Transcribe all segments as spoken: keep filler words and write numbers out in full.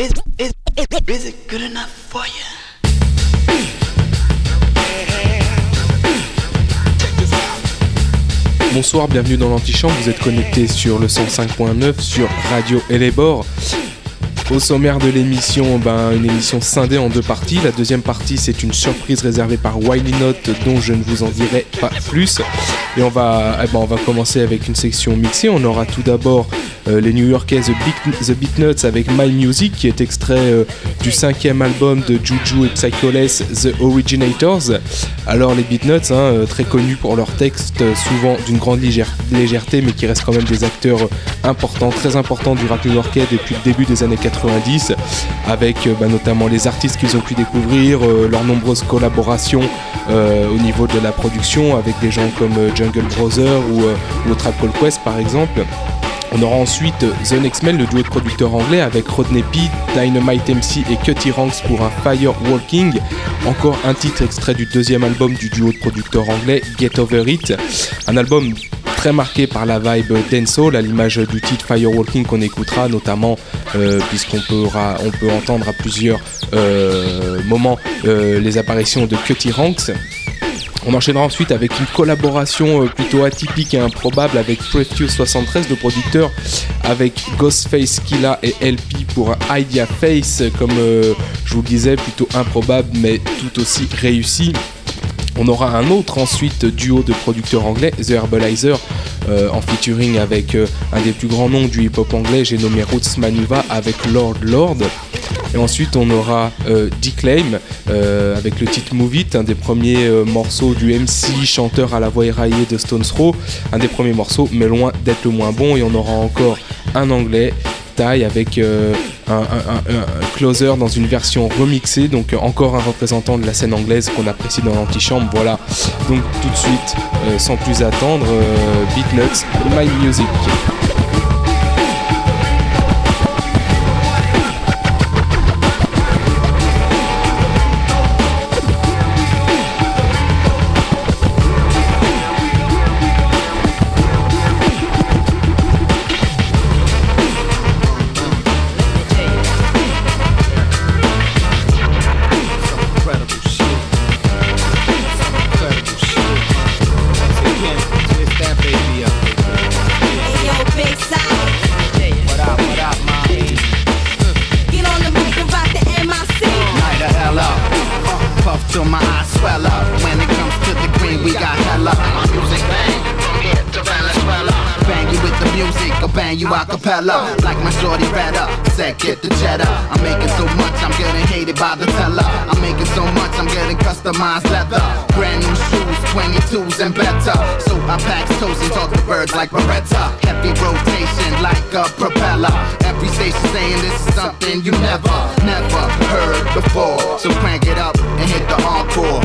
Is, is, is, is it good enough for you? Bonsoir, bienvenue dans l'Antichambre, vous êtes connectés sur le cent cinq point neuf sur Radio Elébor. Au sommaire de l'émission, ben, une émission scindée en deux parties. La deuxième partie, c'est une surprise réservée par Wiley Note dont je ne vous en dirai pas plus. Et on va, eh ben, on va commencer avec une section mixée. On aura tout d'abord euh, les New-Yorkais The, Big, The Beatnuts avec My Music, qui est extrait euh, du cinquième album de Juju et Psycholess, The Originators. Alors les Beatnuts, hein, euh, très connus pour leurs textes, euh, souvent d'une grande légère, légèreté, mais qui restent quand même des acteurs euh, importants, très importants du rap new-yorkais depuis le début des années quatre-vingt-dix, avec euh, bah, notamment les artistes qu'ils ont pu découvrir, euh, leurs nombreuses collaborations euh, au niveau de la production avec des gens comme euh, Jungle Brother ou, euh, ou Tribe Called Quest par exemple. On aura ensuite The Next Men, le duo de producteurs anglais avec Rodney P, Dynamite M C et Cutty Ranks pour un Firewalking. Encore un titre extrait du deuxième album du duo de producteurs anglais, Get Over It. Un album très marqué par la vibe dancehall, à l'image du titre Firewalking qu'on écoutera notamment euh, puisqu'on peut, on peut entendre à plusieurs euh, moments euh, les apparitions de Cutty Ranks. On enchaînera ensuite avec une collaboration plutôt atypique et improbable avec Prefuse soixante-treize, le producteur, avec Ghostface Killah et L P pour un Idea Face, comme euh, je vous le disais, plutôt improbable mais tout aussi réussi. On aura un autre ensuite duo de producteurs anglais, The Herbalizer, euh, en featuring avec euh, un des plus grands noms du hip-hop anglais, j'ai nommé Roots Manuva avec Lord Lord. Et ensuite on aura euh, D-Claim euh, avec le titre Move It, un des premiers euh, morceaux du M C, chanteur à la voix éraillée de Stones Throw, un des premiers morceaux mais loin d'être le moins bon. Et on aura encore un anglais, Ty, avec euh, un, un, un, un closer dans une version remixée, donc encore un représentant de la scène anglaise qu'on apprécie dans l'Antichambre. Voilà, donc tout de suite, euh, sans plus attendre, euh, Beatnuts, My Music. Like my shorty better, said get the cheddar. I'm making so much, I'm getting hated by the teller. I'm making so much, I'm getting customized leather. Brand new shoes, twenty-twos and better. So I pack toast and talk to birds like Beretta. Heavy rotation like a propeller. Every station saying this is something you never, never heard before. So crank it up and hit the encore.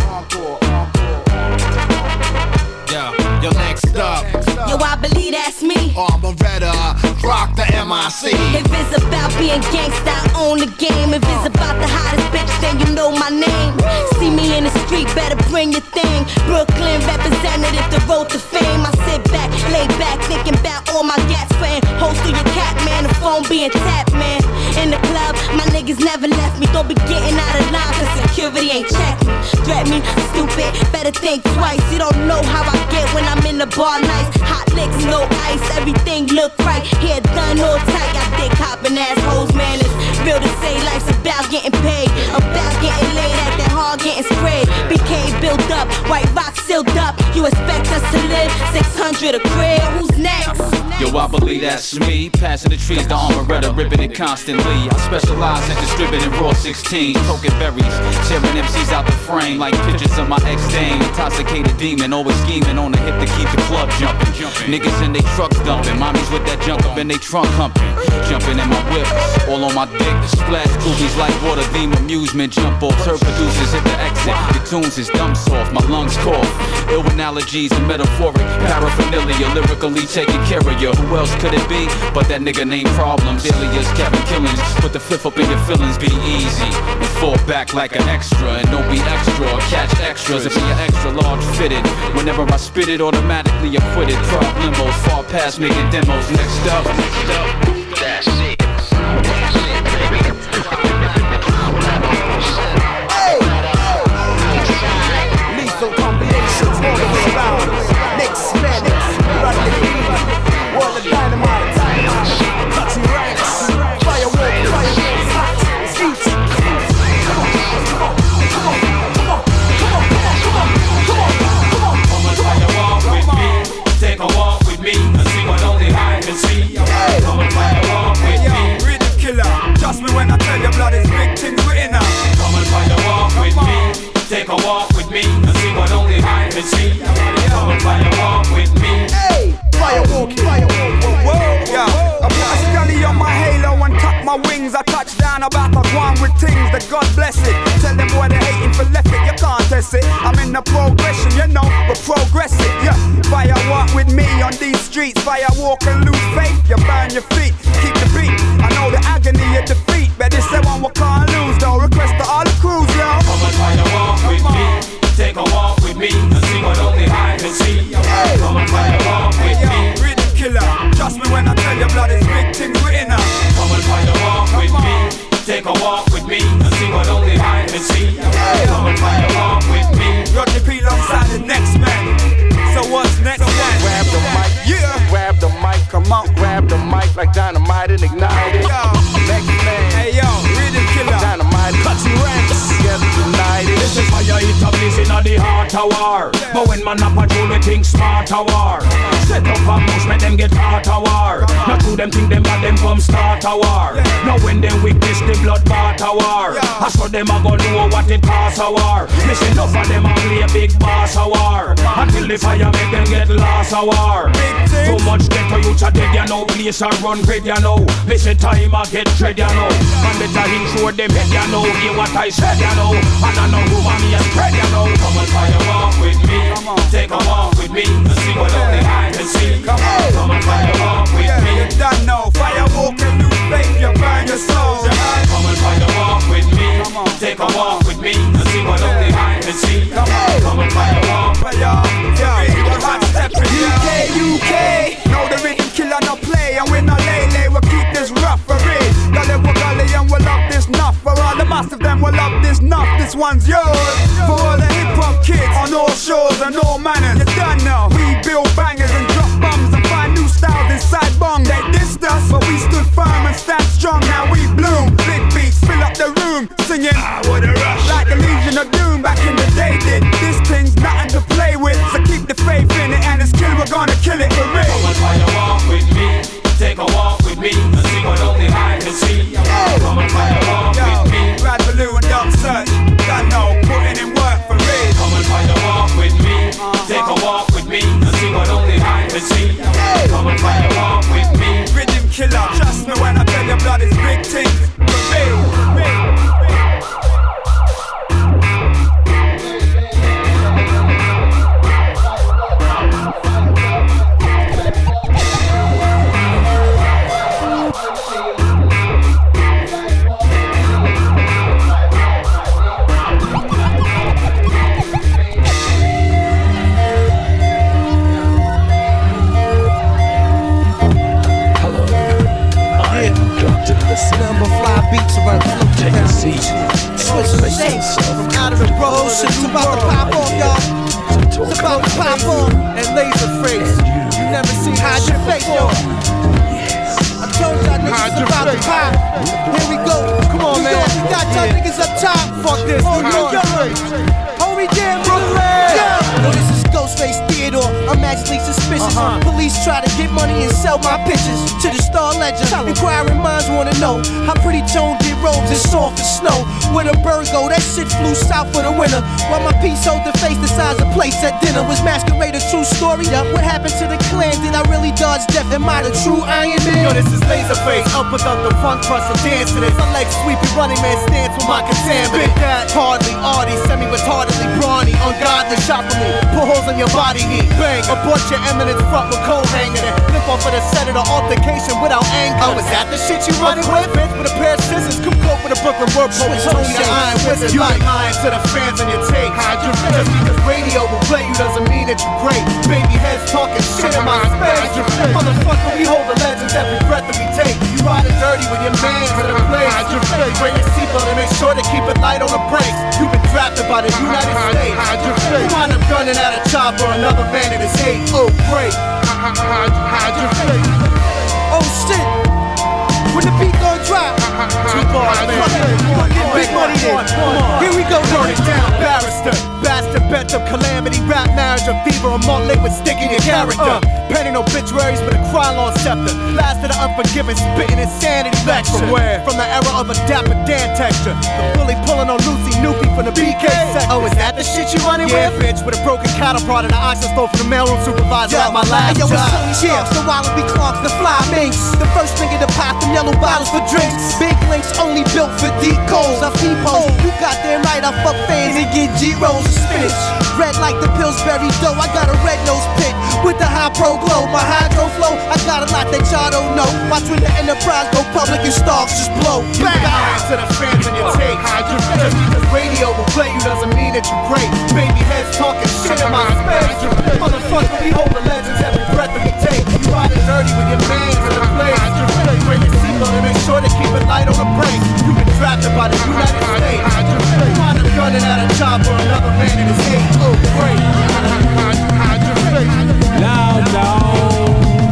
Yo, yo, next up. Yo, I believe that's me. Arboretta, rock the M I C. If it's about being gangsta, I own the game. If it's about the hottest bitch, then you know my name. See me in the street, better bring your thing. Brooklyn representative, the road to fame. I sit back, lay back, thinking about all my gats playing. Hold through your cat, man, the phone being tapped, man. In the club, my niggas never left me. Don't be getting out of line, cause security ain't check me. Threat me, stupid, better think twice. You don't know how I get when I'm in the bar nights. Hot licks, no ice, everything look right. Hair done all tight, got dick hopping assholes, man. It's real to say life's about getting paid, about getting laid at that hard getting sprayed. B K built up, white rock sealed up. You expect us to live six hundred a crib? Who's next? Yo, I believe that's me. Passing the trees, the Armoretta, ripping it constantly. I specialize in distributing raw sixteen, poking berries, tearing M Cs out the frame like pictures of my ex-dame. Intoxicated demon, always scheming on the hip to keep the club jumping. Niggas in they trucks dumping, mommies with that junk up in they trunk humping. Jumping in my whip, all on my dick. Splash koobies like water, theme amusement. Jump off, turf producers hit the exit. The tunes is dumb soft, my lungs cough. Ill analogies and metaphoric paraphernalia, lyrically taking care of you. Who else could it be but that nigga named Problems? Alias Kevin Killings, put the fifth up in your feelings, be easy and fall back like an extra. And don't be extra, catch extras if you're extra large fitted. Whenever I spit it, automatically acquitted. Problems far past making demos. Next up, next up, that's it. That's it, baby. things. I touch down about the one with things that God bless it. Tell them boy they hating for left it, you can't test it. I'm in the progression, you know, we're progressive, yeah. Fire walk with me on these streets. Fire walk and lose faith, you burn your feet. Keep the beat, I know the agony of defeat. But this the one we can't lose though. Request to all the crews, yo. Come and fire walk with me. Take a walk with me and see what only I can see. Come and fire walk with me. Rhythm killer, trust me when I tell you blood is big things written up. Come and fire walk with me. Take a walk with me and see what only I can see. Come and fire walk with me. Rocky P alongside the next man. So what's next? So what? Grab the mic, yeah. Grab the mic, come on. Grab the mic like dynamite and ignite it. Yo, next man. Hey yo, rhythm killer. Dynamite, Cutty ranks. Together united. This is fire, it's a blaze in the heart of war. Yeah. But when man a patrol, we think smart a war. Set up a mouse, make them get hot a war. Not to them think them bad, them come start a war. Yeah. Now when them witness the blood bath a war. Yeah. I saw them a go know what it costs a war. Listen, enough of them a play a big boss a war. Until the fire make them get lost a war. Too much ghetto youths a dead, you know. Place a run great, you know. Listen, time a get dread, you know. Man better ensure them head, you know. Hear what I said, you know. And I know who me a spread, you know. Come and fire walk with me. Take a walk with me and see what only I can see. Come on, come and fire walk with yeah, me. You done know. Fire walk and lose faith, you burn your soul. Come and fire walk with me. Take a walk with me and see what only I can see. Come on, come and fire walk. Fire, yeah, you hot stepping. U K, U K. Know the rhythm killer no play, and we no lay lay. We keep this rough for real. Gully we gully and we love this nuff. For all the mass of them we love this nuff. This one's yours. For all the hip hop kids on all shores and all manners. You done now. We build bangers and drop bombs and find new styles inside bong. They dissed us, but we stood firm and stand strong. Now we bloom. Big beats fill up the room, singing ah, what a rush. Like the Legion of Doom back in the day did. This thing's nothing to play with, so keep the faith in it and it's kill. We're gonna kill it for real. Come and fire walk with me. Take a walk with me and see what only I can see. Come and fire walk Yo, with me. Brad Ballou and Dumb Search. Done know, putting in work for real. Come and fire walk with me. Take a walk with me and see what only I can see. Come and fire walk with me. Rhythm killer, trust me when I tell you blood is big things for real. Number fly beats around the floor. Take a seat. Switch lanes from out of the road. Shit's about to pop off, y'all. It's about to pop off. And laser face. You never seen hide your face, yo. I told y'all niggas it's about to pop. Here we go. Come on, man. We got y'all niggas up top. Fuck this. Oh, New York. Homie, damn, Brooklyn. Yo, this is Ghostface Theodore. I'm actually suspicious. Uh-huh. Police try to get money and sell my pictures to the Star Ledger. Inquiring minds wanna know how pretty Joan did robes and soft as snow. Where the bird go, that shit flew south for the winter. While my piece hold the face the size of plates at dinner. Was Masquerade a true story? What happened to the clan? Did I really dodge death? Am I the true Iron Man? Yo, this is Laserface. Up without the funk trust and dance to this. I like sweepy running man stance with my contaminant. Big that hardly arty, semi-retardedly brawny, ungodly shot for me. Put holes in your body heat. Bang, abort your eminence front with cold hanging it. Flip off of the set of the altercation without anger. Oh, is that the shit you running with? Bitch with a pair of scissors, come go with a Brooklyn word poet. Tony the Iron Wizard. You ain't lying to the fans on your tape. Just because radio will play you doesn't mean that you're great. Baby heads talking shit in my space. Motherfucker, we hold the legends every breath that we take. You riding dirty with your man to the place. Bring your seatbelt and make sure to keep it light on the brakes. You've been drafted by the United States. You wind up gunning at a chopper, another man in his hate. Oh, great. Oh, shit. When the beat gon' drop. Two bars, man. Big money in. Here we go, burn it down, barrister. Bastard, bent up calamity, rap marriage, a fever, a malt liquid sticking your character. Uh, penning obituaries with a Krylon scepter. Last of the unforgiven, spitting insanity lecture. From where? From the era of a Dapper Dan texture. The bully pulling on Lucy Nuki from the B K section. Oh, is that the shit you running yeah, with? Yeah, bitch, with a broken cattle prod and an oxen stole from the mailroom supervisor at my last yo, job. Yo, it's Tony Starks, the Wallaby Clarks, the Fly Minks. The first nigga to pop them yellow bottles for drinks. Big links lyrics only built for decodes. I P-pose, you got damn right, I fuck fans and get G-rolls and spinach. Red like the Pillsbury dough, I got a red nose pit with the high pro glow. My hydro flow, I got a lot that y'all don't know. Watch when the enterprise go public and stocks just blow. Bang! To the fans on your tape. Just because radio will play you doesn't mean that you great. Baby heads talking shit in my space. Motherfucker, we hold the legends every breath that we take. You riding dirty with your mans in the place. Bring your seatbelt and make sure to keep it light on the brake. You been drafted by the United States. Find a gun and at a chopper, another man in his hate. Oh, great. Loud, loud.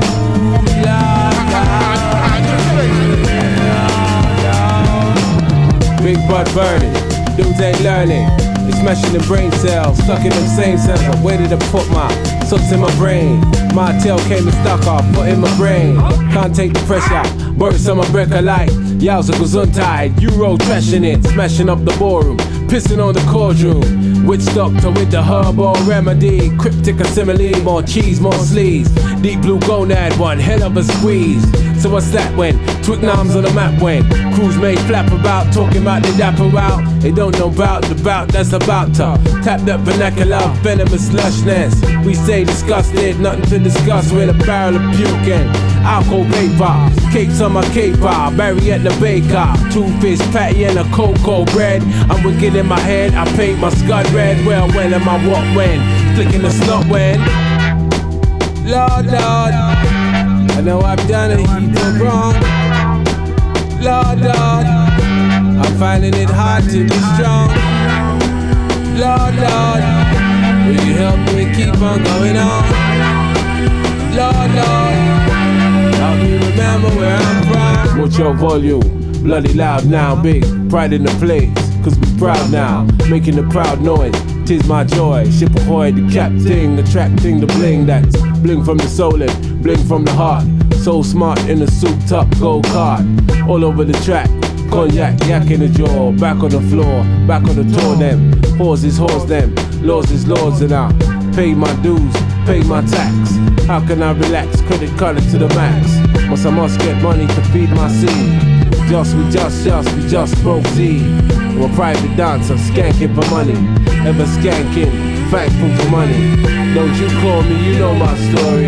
Big butt burning, dudes ain't learning. They smashing the brain cells, stuck in them same cells. Where did I put my sucks in my brain? My tail came and stuck off, foot in my brain. Can't take the pressure, burst on my breaker like Yowza Gesundheit. Euro trashing it, smashing up the ballroom, pissing on the courtroom. Witch doctor with the herbal remedy, cryptic assimile, more cheese, more sleaze. Deep blue gonad, one hell of a squeeze. So what's that when? Twickenham's on the map when crews may flap about, talking about the dapper out. They don't know about the bout that's about to tap that vernacular, venomous lushness. We stay disgusted, nothing to discuss with a barrel of puking. Alcohol vapor, cakes on my caper, Barry at the baker. Two fish patty and a cocoa bread. I'm wicked in my head, I paint my scud red. Well, when am I what when? Flicking the slot when? Lord, Lord, I know I've done a heap of wrong. Lord, Lord, I'm finding it hard to be strong. Lord, Lord, will you help me keep on going on? Lord, Lord, help me remember where I'm from. Watch your volume, bloody loud now, big pride in the place. Cause we proud now, making a proud noise. Tis my joy, ship ahoy, the captain, attracting the bling that's bling from the soul and bling from the heart. So smart in a souped up go-kart, all over the track. Cognac, yak in the jaw, back on the floor, back on the tour them. Whores is whores them, laws is laws, and I pay my dues, pay my tax. How can I relax? Credit card to the max. Must I must get money to feed my seed. Just, we just, just, we just broke Z. I'm a private dancer, skanking for money. Ever skanking, thankful for money. Don't you call me, you know my story.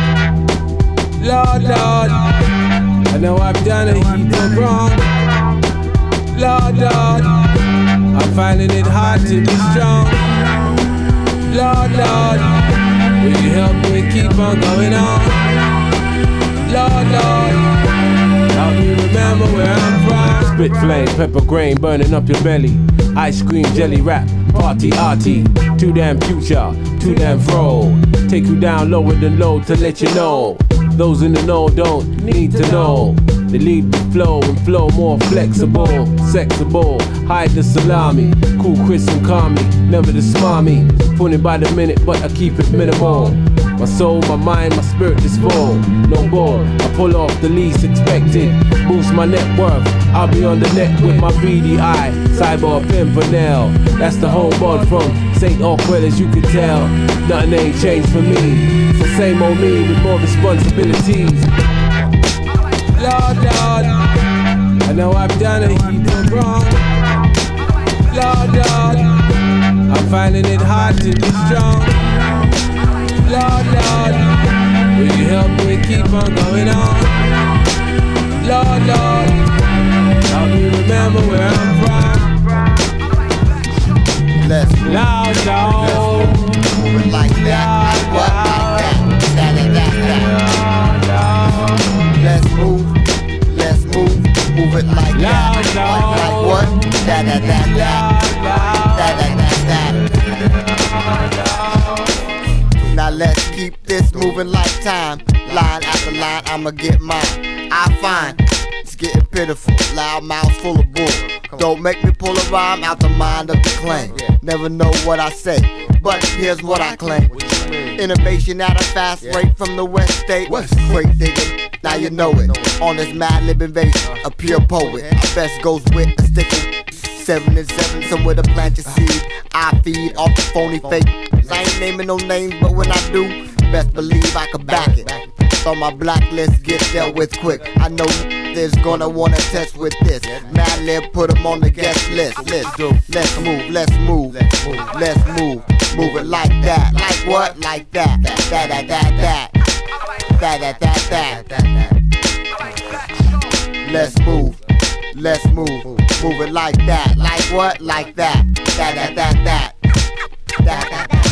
Lord, Lord, I know I've done a heap of wrong. Lord, Lord, I'm finding it hard to be strong. Lord, Lord, will you help me keep on going on? Lord, Lord, help me remember where I'm from. Spit flame, pepper grain, burning up your belly. Ice cream, jelly wrap, party arty. Too damn future, too damn fro. Take you down lower than low to let you know. Those in the know don't need to know. They lead the flow and flow more flexible, sexable. Hide the salami, cool Chris and calm me. Never the smarmy, putting by the minute but I keep it minimal. My soul, my mind, my spirit is full. No ball, I pull off the least expected. Boost my net worth, I'll be on the net with my beady eye. Cyber Pimpernel, that's the homeboy from Saint Awkward as you can tell. Nothing ain't changed for me. It's the same old me with more responsibilities. Lord, Lord, I know I've done a heap of wrong. Lord, Lord, I'm finding it hard to be strong. Lord, Lord, will you help me keep on going on? Lord, Lord, help me remember where I'm from. Let's move. Loud, loud. Move it like that. What? Like that. Da, da, da, da. Let's move. Let's move. Move it like that. Like, like what? Da da da da. Da da da da. Now let's keep this moving like time. Line after line, I'ma get mine. I find it's getting pitiful. Loud mouths full of bull. Don't make me pull a rhyme out the mind of the claim. Never know what I say, but here's what I claim. Innovation at a fast rate from the West State. Great digging, now you know it. On this mad lib invasion, a pure poet. Our best goes with a stick of seven and seven, somewhere to plant your seed. I feed off the phony fake. I ain't naming no names, but when I do, best believe I can back it. On my blacklist, get dealt with quick. I know brothers gonna wanna test with this. Madlib put them on the guest list. Let's let's move, let's move, let's move, let's move. Move it like that, like what? Like that, that, that, that, that, that, that, that, that, that. Let's move, let's move, move it like that, like what? Like that, that, that, that, that, that, that, that.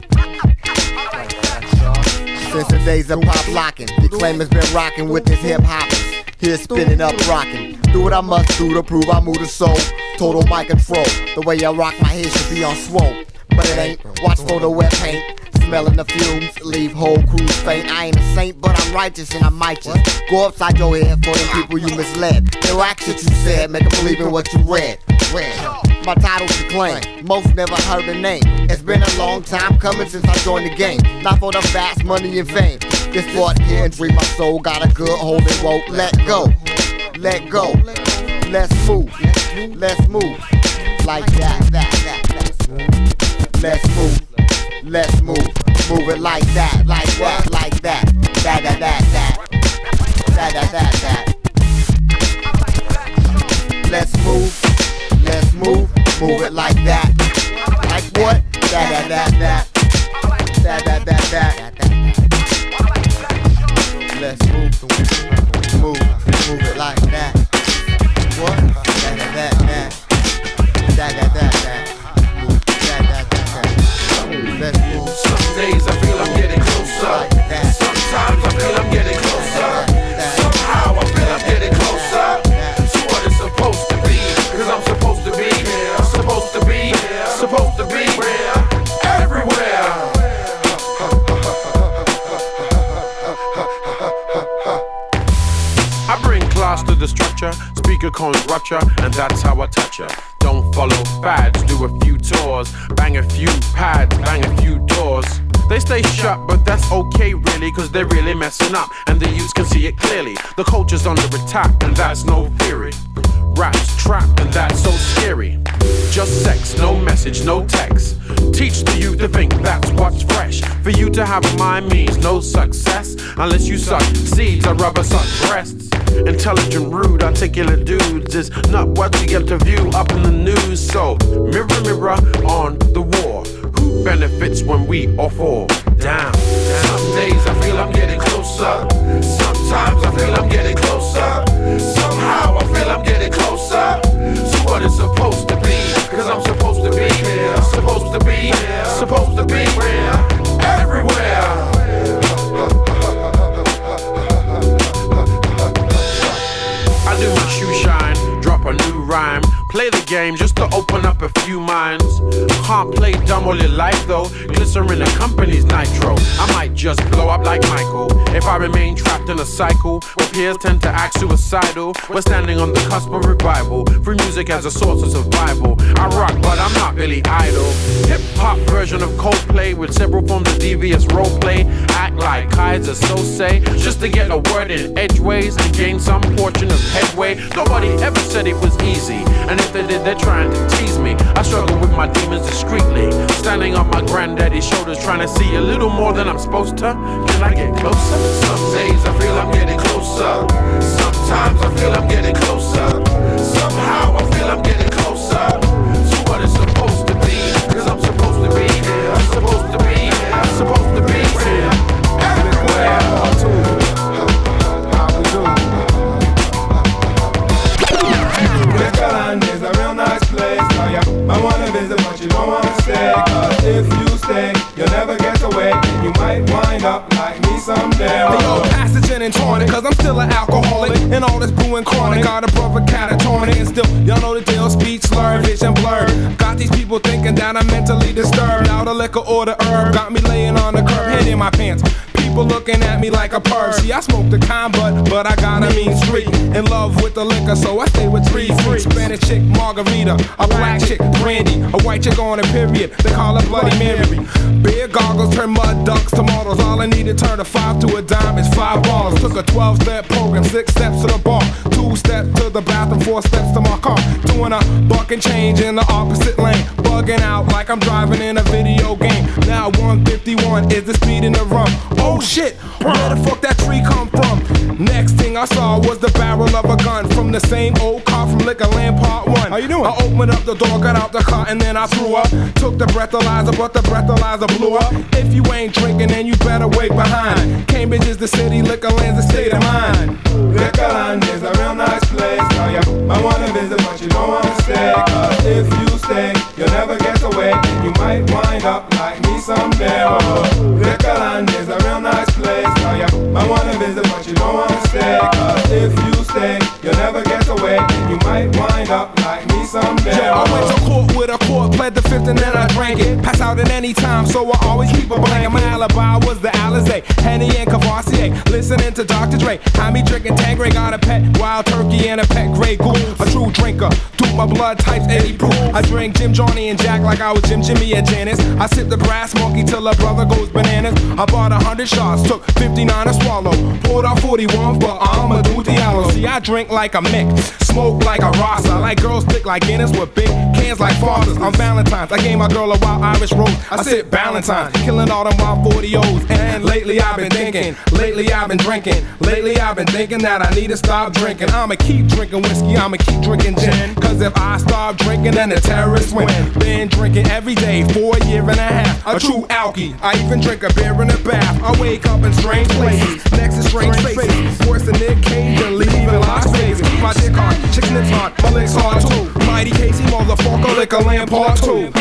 Since the days of pop locking, the claim has been rocking with his hip hoppers. Here spinning up, rocking. Do what I must do to prove I move the soul. Total mic control. The way I rock my head should be on swole. But it ain't. Watch for the wet paint. Smelling the fumes, leave whole crews faint. I ain't a saint, but I'm righteous and I might just go upside your head for the people you misled. They act shit you said, make them believe in what you read. Read. My title's the claim. Most never heard the name. It's been a long time coming since I joined the game. Not for the fast money and fame. This sport here and free my soul. Got a good hold and rope. Let go, let go. Let's move, let's move. Like that, that, that, that. Let's move, let's move. Move it like that, like what, like that. That, that, that, that. That, that, that, that. Let's move, let's move. Move it like that. Like what? That, that, that, that. That, that, that, that. Let's move, move, move it like that. What? That, that, that, that. That, that, that, that. That, that, that, that. Let's move. Some days I feel I'm getting closer. Sometimes I feel I'm getting closer. Somehow I feel I'm getting closer to what it's supposed to be. Cause I'm supposed to be, supposed to be, supposed to be everywhere. I bring class to the structure, speaker cones rupture, and that's how I touch her. Don't follow fads, do a few tours, bang a few pads, bang a few doors. They stay shut, but that's okay really, cause they're really messing up, and the youths can see it clearly. The culture's under attack, and that's no theory. Rap's trapped, and that's so scary. Just sex, no message, no text. Teach the youth to think that's what's fresh. For you to have a mind means no success unless you suck seeds or rubber suck breasts. Intelligent, rude, articulate dudes is not what you get to view up in the news. So, mirror, mirror on the wall. Who benefits when we all fall down? Some days I feel I'm getting closer. Sometimes I feel I'm getting closer. Somehow I feel I'm getting closer to what it's supposed to be. Cause I'm supposed to be here, supposed to be here, supposed to be everywhere. I do my shoe shine, drop a new rhyme, play the game just to open up a few minds. Can't play dumb all your life though, glycerin accompanies nitro. I might just blow up like Michael if I remain trapped in a cycle where peers tend to act suicidal. We're standing on the cusp of revival, free music as a source of survival. I rock but I'm not Billy Idol. Hip hop version of Coldplay with several forms of devious roleplay. Act like Kaiser Sose just to get a word in edgeways and gain some portion of headway. Nobody ever said it was easy, and if they did, they're trying to tease me. I struggle with my demons discreetly, standing on my granddaddy's shoulders, trying to see a little more than I'm supposed to. Can I get closer? Some days I feel I'm getting closer. Sometimes I feel I'm getting closer. Somehow I feel I'm getting closer to what it's supposed to be. Cause I'm supposed to be here. I'm supposed to be here. I'm supposed to be here. Everywhere. Westland is a real nice place. Now you might wanna visit, but you don't wanna stay. Cause if you stay, you'll never get away. And you might wind up like me someday. Hey, yo, pass the gin and tonic, cause I'm still an alcoholic. And all this brewing chronic, got a brother catatonic. And still, y'all know the deal, speech slur, vision blurred. Got these people thinking that I'm mentally disturbed. Now the liquor or the herb got me laying on the curb, hand in my pants. People looking at me like a perv. See, I smoke the con, but, but I got a mean streak. In love with the liquor, so I stay with three freaks. Spanish chick, margarita. A black chick, brandy. A white chick on a period. They call her Bloody Mary. Beer goggles turn mud ducks to models. All I need to turn a five to a dime is five dollars. Took a twelve-step program, six steps to the bar. Two steps to the bathroom, four steps to my car. Doing a buck and change in the opposite lane. Bugging out like I'm driving in a video game. Now one fifty-one is the speed in the rum. Oh shit, where the fuck that tree come from? Next thing I saw was the barrel of a gun from the same old car from Liquorland Part one. How you doing? I opened up the door, got out the car, and then I threw up. Took the breathalyzer, but the breathalyzer blew up. If you ain't drinking, then you better wait behind. Cambridge is the city, Liquorland's the state of mind. Liquorland is a real nice place. Now you might wanna visit, but you don't wanna stay. Cause if you stay, you'll never get away, and you might wind up like me someday. Oh, Liquorland is a real nice place. Now you might wanna visit, but you don't wanna stay. Cause if you stay, you'll never get away, and you might wind up like me someday. Yo, I went to court with a court, pled the fifth and then I drank it. Pass out at any time, so I always keep a blanket. My alibi was the Alizé, Henny and Cavassier. Listening to Doctor Dre, had me drinking Tanqueray. Got a pet wild turkey and a pet Grey Goose. A true drinker, do my blood types Eddie Proof. I drink Jim, Johnny and Jack like I was Jim, Jimmy and Janice. I sip the brass monkey till a brother goes bananas. I bought a hundred shots, took fifty-nine to swallow. Poured out forty-one, but I'm a do Diallo. See, I drink like a Mick, smoke like a Rasa. Like girls thick like Guinness with big cans like Foster's. I'm Valentine's, I gave my girl a wild Irish rose. I sip Valentine's, killing all them wild forty O's. And lately I've been thinking, lately I've been drinking. Lately I've been thinking that I need to stop drinking. I'ma keep drinking whiskey, I'ma keep drinking gin. Cause if I stop drinking, then the terrorists win. Been drinking every day for a year and a half. A true alky, I even drink a beer in the bath. I wake up in strange places, next to strange faces. Worse than Nick Cage and leaving Las Vegas. Keep my dick hard, chick nips hard, my legs hard too. Mighty Casey, motherfucker, Liquorland Part two.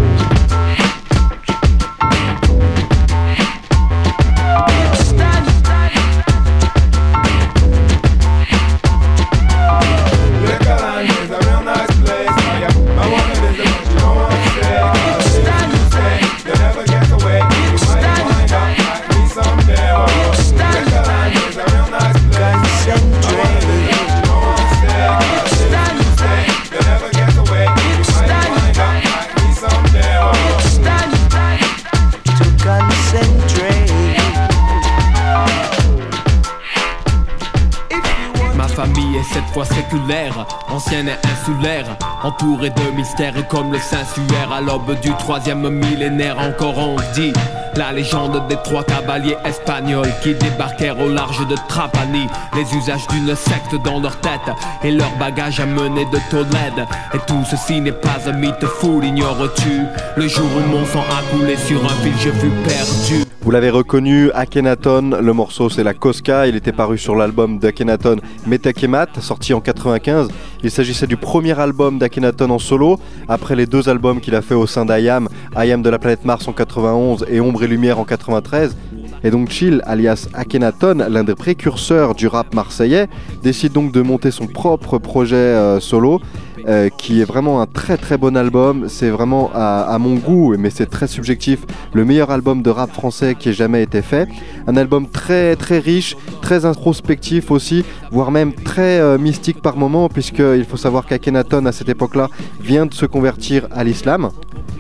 Cette fois séculaire, ancienne et insulaire, entourée de mystères comme le Saint-Suaire. À l'aube du troisième millénaire, encore on dit la légende des trois cavaliers espagnols qui débarquèrent au large de Trapani. Les usages d'une secte dans leur tête et leur bagage amené de Tolède. Et tout ceci n'est pas un mythe fou, l'ignores-tu? Le jour où mon sang a coulé sur un fil, je fus perdu. Vous l'avez reconnu, Akhenaton, le morceau c'est la Koska, il était paru sur l'album d'Akhenaton Metek et Mat, sorti en quatre-vingt-quinze. Il s'agissait du premier album d'Akhenaton en solo, après les deux albums qu'il a fait au sein d'I A M, I A M de la planète Mars en quatre-vingt-onze et Ombre et Lumière en quatre-vingt-treize. Et donc Chill, alias Akhenaton, l'un des précurseurs du rap marseillais, décide donc de monter son propre projet euh, solo, euh, qui est vraiment un très très bon album. C'est vraiment à, à mon goût, mais c'est très subjectif, le meilleur album de rap français qui ait jamais été fait. Un album très très riche, très introspectif aussi, voire même très euh, mystique par moments, puisqu'il faut savoir qu'Akhenaton à cette époque-là vient de se convertir à l'islam.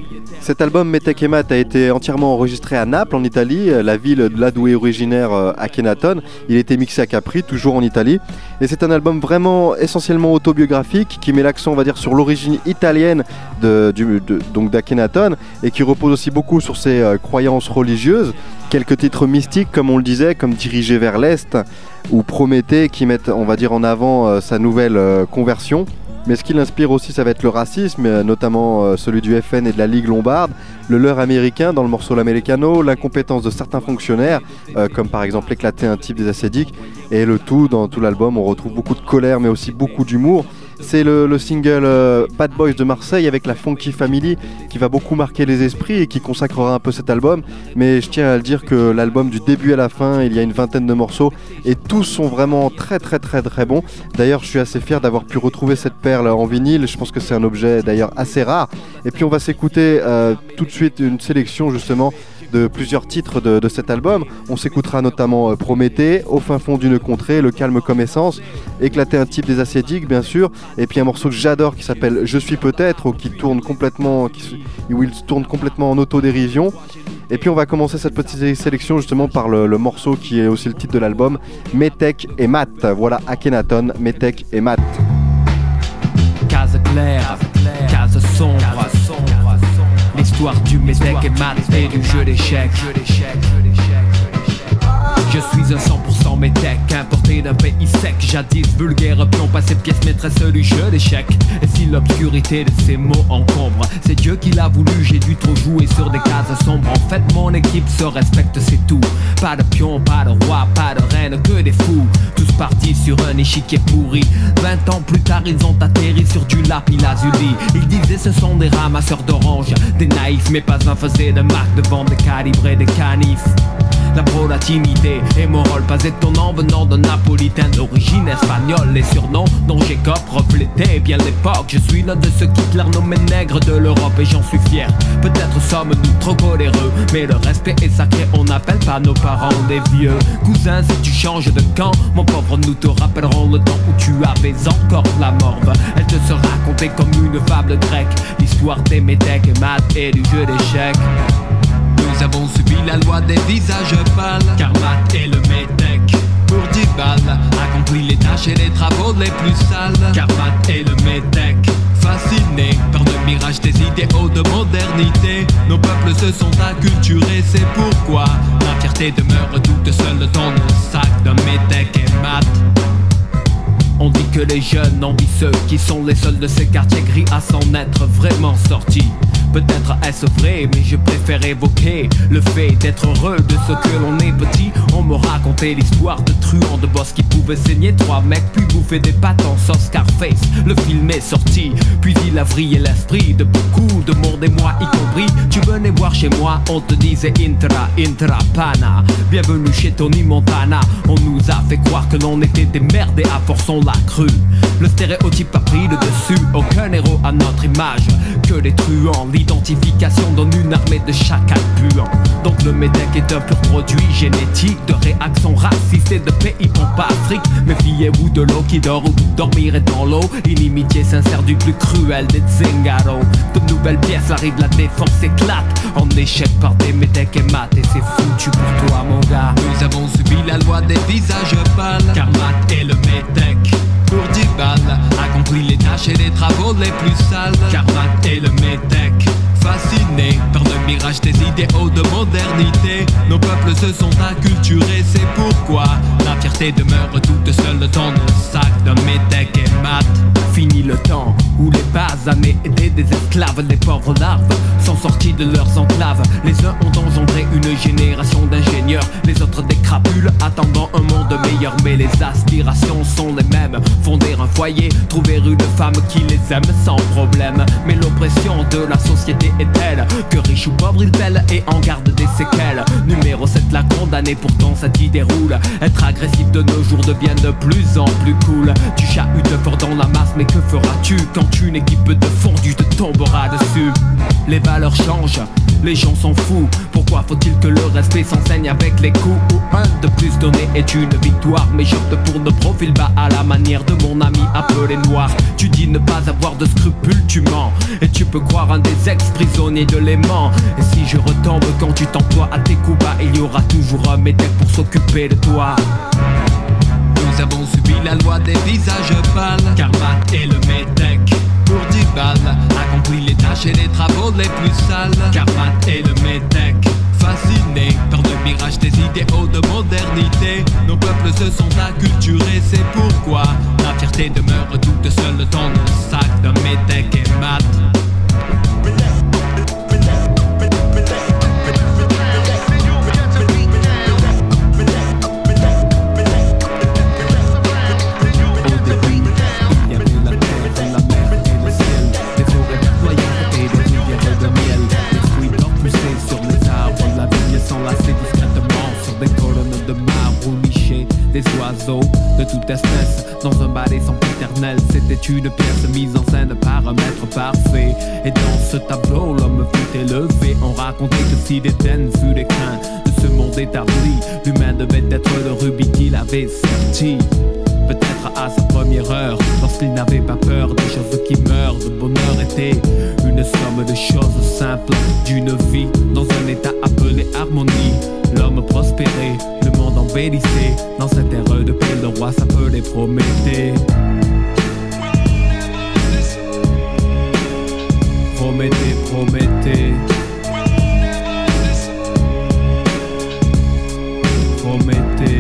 Cet album Metek et Mat a été entièrement enregistré à Naples en Italie, la ville de là d'où est originaire euh, Akhenaton. Il a été mixé à Capri, toujours en Italie. Et c'est un album vraiment essentiellement autobiographique qui met l'accent, on va dire, sur l'origine italienne de, du, de, donc d'Akhenaton et qui repose aussi beaucoup sur ses euh, croyances religieuses. Quelques titres mystiques, comme on le disait, comme Dirigé vers l'Est ou Prométhée, qui mettent, on va dire, en avant euh, sa nouvelle euh, conversion. Mais ce qui l'inspire aussi, ça va être le racisme, notamment euh, celui du F N et de la Ligue Lombarde, le leurre américain dans le morceau L'Americano, l'incompétence de certains fonctionnaires, euh, comme par exemple éclater un type des acédiques, et le tout, dans tout l'album, on retrouve beaucoup de colère, mais aussi beaucoup d'humour. C'est le, le single euh, Bad Boys de Marseille avec la Funky Family qui va beaucoup marquer les esprits et qui consacrera un peu cet album. Mais je tiens à le dire que l'album du début à la fin, il y a une vingtaine de morceaux et tous sont vraiment très très très très bons. D'ailleurs, je suis assez fier d'avoir pu retrouver cette perle en vinyle. Je pense que c'est un objet d'ailleurs assez rare. Et puis on va s'écouter euh, tout de suite une sélection justement de plusieurs titres de, de cet album. On s'écoutera notamment euh, Prométhée, Au fin fond d'une contrée, Le calme comme essence, Éclater un type des acédiques bien sûr, et puis un morceau que j'adore qui s'appelle Je suis peut-être, qui tourne complètement, qui, où il tourne complètement en autodérision. Et puis on va commencer cette petite sélection justement par le, le morceau qui est aussi le titre de l'album, Metek et Mat. Voilà Akhenaton, Metek et Mat. Case claire, case sombre, l'histoire du Metek et Mat et du jeu d'échecs. Je suis un cent pour cent métèque, importé d'un pays sec. Jadis vulgaire, pion passé pièce maîtresse du jeu d'échecs. Et si l'obscurité de ces mots encombre, c'est Dieu qui l'a voulu, j'ai dû trop jouer sur des cases sombres. En fait mon équipe se respecte, c'est tout. Pas de pion, pas de roi, pas de reine, que des fous. Tous partis sur un échiquier pourri. Vingt ans plus tard ils ont atterri sur du lapis lazuli. Ils disaient ce sont des ramasseurs d'oranges, des naïfs, mais pas un faisait de marque devant des calibres et des canifs. La volatilité et mon rôle pas étonnant venant d'un napolitain d'origine espagnole. Les surnoms dont Jacob reflétait bien l'époque. Je suis l'un de ceux qui nommé nègre de l'Europe et j'en suis fier. Peut-être sommes-nous trop coléreux, mais le respect est sacré, on n'appelle pas nos parents des vieux. Cousin, si tu changes de camp, mon pauvre, nous te rappellerons le temps où tu avais encore la morve. Elle te sera racontée comme une fable grecque, l'histoire des métèques et maths et du jeu d'échecs. Nous avons subi la loi des visages pâles, car Matt est le métèque. Pour dix balles, accompli les tâches et les travaux les plus sales, car Matt est le métèque. Fasciné par le mirage des idéaux de modernité, nos peuples se sont acculturés, c'est pourquoi la fierté demeure toute seule dans le sac d'un métèque et Matt. On dit que les jeunes envient ceux qui sont les seuls de ces quartiers gris à s'en être vraiment sortis. Peut-être est-ce vrai, mais je préfère évoquer le fait d'être heureux de ce que l'on est petit. On me racontait l'histoire de truands de boss qui pouvaient saigner trois mecs puis bouffer des pâtes en sauce Scarface. Le film est sorti, puis il a vrillé l'esprit de beaucoup de monde et moi y compris. Tu venais voir chez moi, on te disait intra, intra, pana. Bienvenue chez Tony Montana. On nous a fait croire que l'on était des merdes et à force on l'a cru. Le stéréotype a pris le dessus, aucun héros à notre image que des truands. L'identification donne une armée de chacals puants. Donc le métèque est un pur produit génétique de réaction raciste et de pays en pas Afrique. Méfiez-vous de l'eau qui dort ou vous dormirez dans l'eau. Inimitié sincère du plus cruel des Zingaro. De nouvelles pièces arrivent, la défense éclate en échec par des métèques et maths. Et c'est foutu pour toi mon gars. Nous avons subi la loi des visages pâles, car Matt est le métèque. Pour dix balles, accompli les tâches et les travaux les plus sales, car Matt est le métèque. Fasciné par le mirage des idéaux de modernité, nos peuples se sont acculturés, c'est pourquoi la fierté demeure toute seule dans le sac d'un métèque et Matt. Fini le temps où les basanés étaient des esclaves, les pauvres larves sont sortis de leurs enclaves. Les uns ont engendré une génération d'ingénieurs, les autres des crapules attendant un monde meilleur. Mais les aspirations sont les mêmes, fonder un foyer, trouver une femme qui les aime sans problème. Mais l'oppression de la société est telle que riche ou pauvre il pèle et en garde des séquelles. Numéro sept la condamnée, pourtant cette idée roule. Être agressif de nos jours devient de plus en plus cool. Tu chahutes fort dans la masse, mais que feras-tu quand une équipe de fondus te tombera dessus? Les valeurs changent, les gens sont fous. Pourquoi faut-il que le respect s'enseigne avec les coups? Ou un de plus donné est une victoire, mais j'opte pour nos profils bas à la manière de mon ami appelé noir. Tu dis ne pas avoir de scrupules, tu mens, et tu peux croire un des ex-prisonniers de l'aimant. Et si je retombe quand tu t'emploies à tes coups bas, il y aura toujours un métèque pour s'occuper de toi. Nous avons subi la loi des visages pâles, car Matt est le métèque. Pour dix balles, accompli les tâches et les travaux les plus sales, car Matt est le métèque. Fasciné par le mirage des idéaux de modernité, nos peuples se sont acculturés, c'est pourquoi la fierté demeure toute seule dans le sac d'un métèque et Matt. Des oiseaux de toute espèce dans un ballet sans éternel. C'était une pièce mise en scène par un maître parfait. Et dans ce tableau l'homme fut élevé. On racontait que si l'Éden fut l'écrin de ce monde établi, l'humain devait être le rubis qu'il avait sorti. Peut-être à sa première heure, lorsqu'il n'avait pas peur des choses qui meurent. Le bonheur était une somme de choses simples d'une vie dans un état appelé harmonie. L'homme prospérait, le monde embellissait. Dans cette ère de paix, le roi s'appelait Prométhée. Prométhée, Prométhée. Prométhée.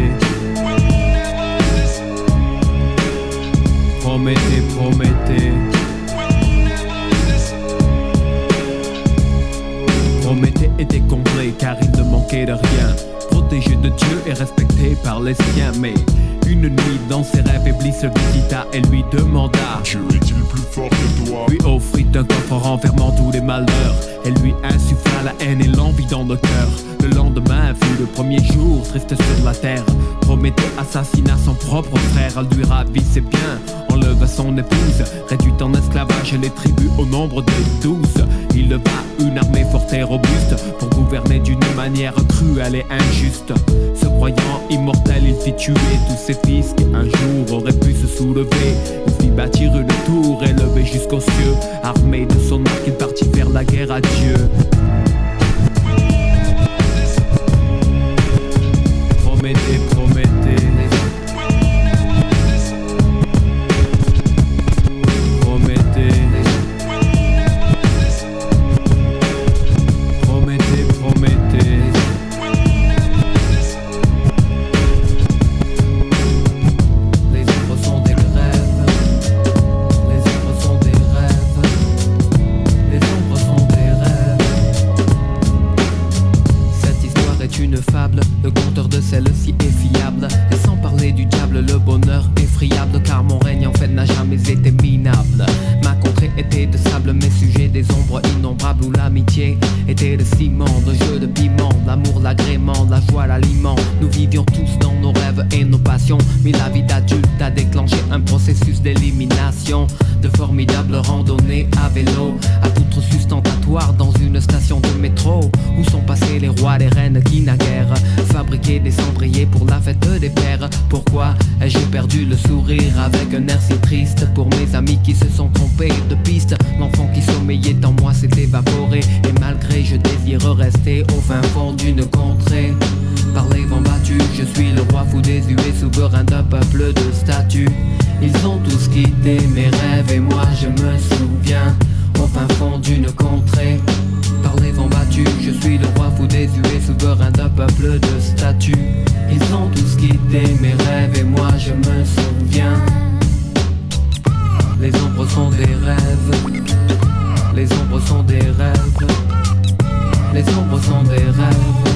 et respecté par les siens. Mais une nuit dans ses rêves, Iblis le visita et lui demanda: Dieu est-il plus fort que toi? Lui offrit un coffre renfermant tous les malheurs et lui insuffla la haine et l'envie dans le cœur. Le lendemain fut le premier jour triste sur la terre. Prométhée assassina son propre frère, elle lui ravit ses biens, enleva son épouse, réduit en esclavage les tribus au nombre de douze. Il leva une armée forte et robuste pour gouverner d'une manière cruelle et injuste. Se croyant immortel, il fit tuer tous ses fils qui un jour auraient pu se soulever. Il fit bâtir une tour élevée jusqu'aux cieux. Armé de son arc, il partit faire la guerre à Dieu. Prométhée, Prométhée, Prométhée, Prométhée, Prométhée. Les ombres sont des rêves, les ombres sont des rêves, les ombres sont des rêves. Cette histoire est une fable, le conteur de celle-ci est fiable. Et sans parler du diable, le bonheur est friable, car mon règne en fait n'a jamais été minable. Ma contrée était de sable, mes sujets des ombres innombrables, où l'amitié était le ciment, le jeu de piment, l'amour, l'agrément, la joie, l'aliment. Nous vivions tous dans nos rêves et nos passions, mais la vie d'adulte a déclenché un processus d'élimination. De formidables randonnées à vélo, à poutres sustentatoires dans une station de métro, où sont passés les rois, les reines qui naguère fabriquaient des cendriers pour la fête des pères. Pourquoi ai-je perdu le sourire avec un air si triste pour mes amis qui se sont trompés de piste? L'enfant qui sommeillait en moi s'est évaporé, et malgré je désire rester au fin fond d'une contrée. Par les vents battus, je suis le roi fou désuet, souverain d'un peuple de statues. Ils ont tous quitté mes rêves et moi je me souviens, au fin fond d'une contrée. Par les vents battus, je suis le roi fou désuet, souverain d'un peuple de statues. Ils ont tous quitté mes rêves et moi je me souviens. Les ombres sont des rêves, les ombres sont des rêves, les ombres sont des rêves.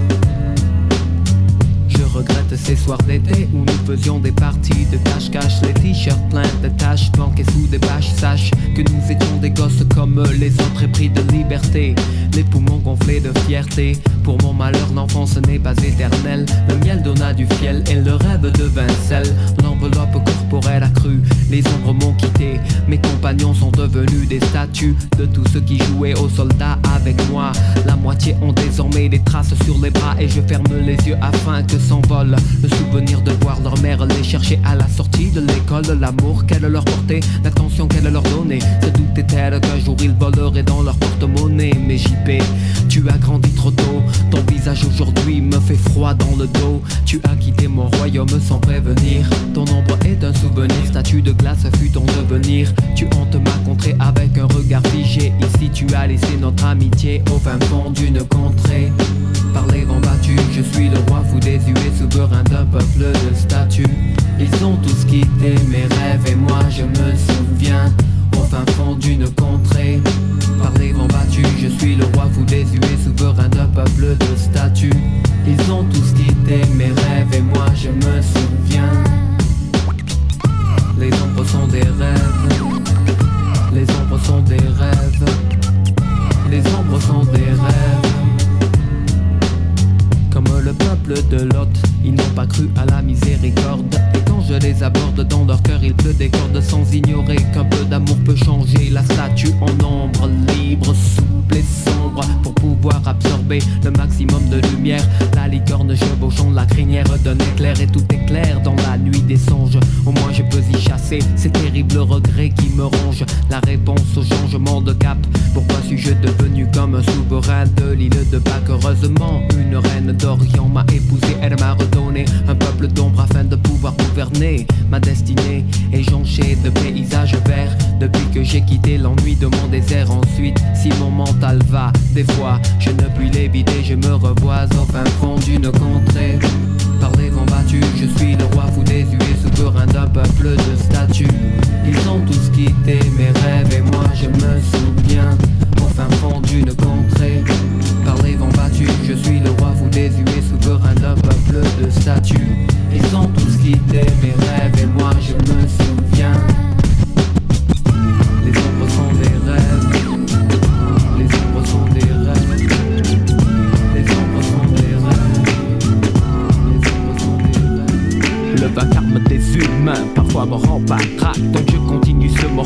Je regrette ces soirs d'été où nous faisions des parties de cache-cache, les t-shirts pleins de taches planqués sous des bâches. Sache que nous étions des gosses comme les autres épris de liberté, les poumons gonflés de fierté. Pour mon malheur, l'enfance n'est pas éternelle. Le miel donna du fiel et le rêve devint sel. L'enveloppe corporelle accrue, les ombres m'ont quitté. Mes compagnons sont devenus des statues de tous ceux qui jouaient aux soldats avec moi. La moitié ont désormais des traces sur les bras et je ferme les yeux afin que s'envole le souvenir de voir leur mère les chercher à la sortie de l'école. L'amour qu'elle leur portait, l'attention qu'elle leur donnait, se doutait-elle qu'un jour ils voleraient dans leur porte-monnaie. Mais J P, tu as grandi trop tôt, ton visage aujourd'hui me fait froid dans le dos. Tu as quitté mon royaume sans prévenir, ton ombre est un souvenir, statue de glace fut ton devenir. Tu hantes ma contrée avec un regard figé, ici tu as laissé notre amitié au fin fond d'une contrée. Par les vents battus, je suis le roi fou désuet, souverain d'un peuple de statues. Ils ont tous quitté mes rêves et moi je me souviens, au fin fond d'une contrée. Par les vents battus, je suis le roi fou désuet, souverain d'un peuple de statues. Ils ont tous quitté mes rêves et moi je me souviens. Les ombres sont des rêves, les ombres sont des rêves, les ombres sont des rêves. Comme le peuple de Lot, ils n'ont pas cru à la miséricorde. Et quand je les aborde dans leur cœur, il pleut des cordes sans ignorer qu'un peu d'amour peut changer la statue en ombre, libre, souple et sombre, pour pouvoir absorber le maximum de lumière. La licorne chevauchant la crinière d'un éclair, et tout est clair dans la nuit des songes. Au moins je peux y chasser ces terribles regrets qui me rongent. La réponse au changement de cap. Pourquoi suis-je devenu comme un souverain de l'île de Pâques? Heureusement, une reine d'Orient m'a épousé, elle m'a redonné un peuple d'ombre afin de pouvoir gouverner. Ma destinée est jonchée de paysages verts depuis que j'ai quitté l'ennui de mon désert. Ensuite, si mon mental va, des fois je ne puis l'éviter, je me revois au fin fond d'une contrée. Par les vents battus, je suis le roi fou désuet, souverain d'un peuple de statues. Ils ont tous quitté mes rêves et moi je me souviens, au fin fond d'une contrée. Par les vents battus, je suis le roi fou désuet, souverain d'un peuple de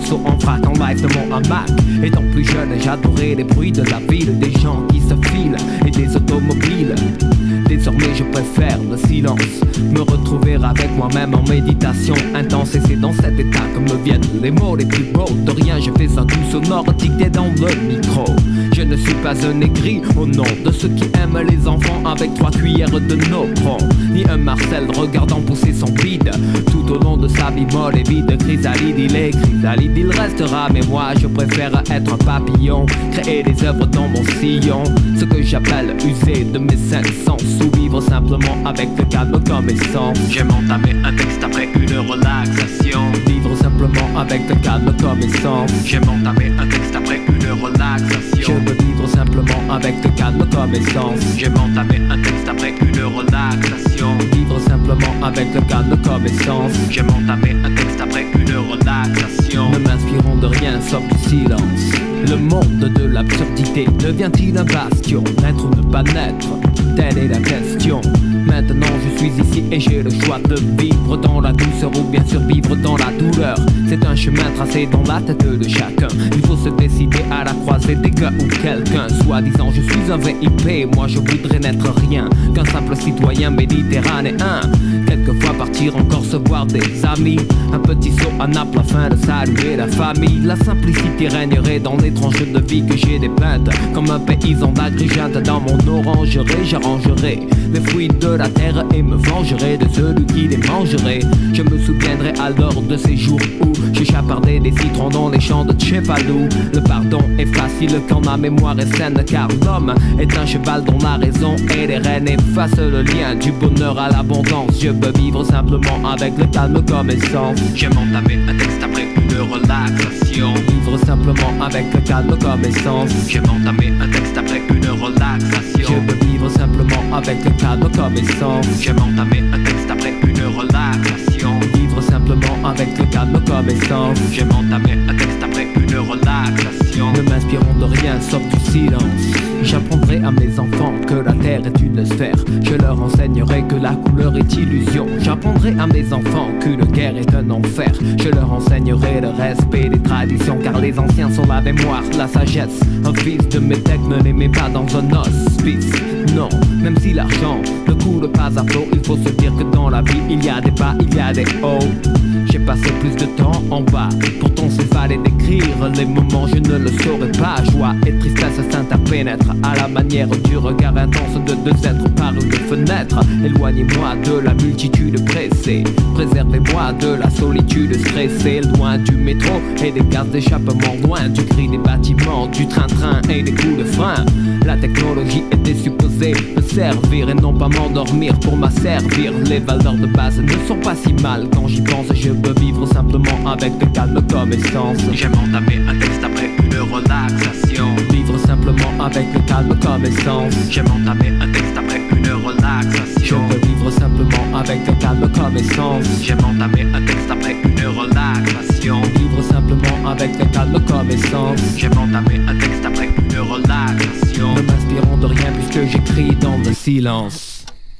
saut en vrac en live de mon hamac. Étant plus jeune, j'adorais les bruits de la ville, des gens qui se filent et des automobiles. Désormais je préfère le silence, me retrouver avec moi-même en méditation intense. Et c'est dans cet état que me viennent les mots les plus beaux. De rien je fais un doux sonore dicté dans le micro. Je ne suis pas un aigri au nom de ceux qui aiment les enfants avec trois cuillères de nopron, ni un Marcel regardant pousser son bide tout au long de sa vie molle et vide. Chrysalide il est chrysalide, il restera, mais moi je préfère être un papillon, créer des œuvres dans mon sillon. Ce que j'appelle user de mes cinq sens, ou vivre simplement avec le calme comme essence. J'aime entamer un texte après une relaxation, vivre simplement avec le calme comme essence. J'aime entamer un texte après une relaxation, je veux vivre simplement avec le calme comme essence. J'aime entamer un texte après une relaxation, vivre simplement avec le calme comme essence. J'aime entamer un texte après une relaxation, ne m'inspirons de rien sauf du silence. Le monde de l'absurdité devient-il un bastion? Naître ou ne pas naître, telle est la question. Maintenant je suis ici et j'ai le choix de vivre dans la douceur ou bien survivre dans la douleur. C'est un chemin tracé dans la tête de chacun. Il faut se décider à la croisée des gars ou quelqu'un. Soi-disant je suis un V I P, moi je voudrais n'être rien qu'un simple citoyen méditerranéen. Quelquefois partir encore se voir des amis, un petit saut à Naples afin de saluer la famille. La simplicité régnerait dans les tranches de vie que j'ai dépeintes. Comme un paysan d'Agrigente dans mon orangerie, j'arrangerai les fruits de la terre et me vengerai de celui qui les mangerait. Je me souviendrai alors de ces jours où j'ai chapardé des citrons dans les champs de Tchépalou. Le pardon est facile quand ma mémoire est saine, car l'homme est un cheval dont la raison et les rênes effacent le lien du bonheur à l'abondance. Je peux vivre simplement avec le calme comme essence. J'aime entamer un texte après une relaxation, vivre simplement avec le calme comme essence. J'aime entamer un texte après une relaxation, je peux vivre simplement avec le calme comme essence. J'aime entamer un texte après une relaxation, vivre simplement avec le calme comme essence. J'aime entamer un texte après une relaxation, ne m'inspirons de rien sauf du silence. J'apprendrai à mes enfants que la terre est une sphère, je leur enseignerai que la couleur est illusion. J'apprendrai à mes enfants qu'une guerre est un enfer, je leur enseignerai le respect des traditions, car les anciens sont la mémoire, la sagesse. Un fils de métèque ne les met pas dans un hospice, non, même si l'argent ne coule pas à flot, il faut se dire que dans la vie il y a des bas, il y a des hauts. J'ai passé plus de temps en bas, pourtant s'il fallait décrire les moments je ne le saurais pas. Joie et tristesse s'interpénètrent à la manière du regard intense de deux êtres par une fenêtre. Éloignez-moi de la multitude pressée, préservez-moi de la solitude stressée, loin du métro et des gaz d'échappement, loin du cri des bâtiments, du train-train et des coups de frein. La technologie était supposée me servir et non pas m'endormir pour m'asservir. Les valeurs de base ne sont pas si mal, quand j'y pense je peux vivre simplement avec le calme comme essence. J'aime entamer un texte après une relaxation, vivre simplement avec le calme comme essence. J'aime entamer un texte après une relaxation, je peux vivre simplement avec le calme comme essence. J'aime entamer un texte après une relaxation, vivre simplement avec le calme comme essence. J'aime entamer un texte après une relaxation, ne m'inspirons de rien puisque j'écris dans le silence.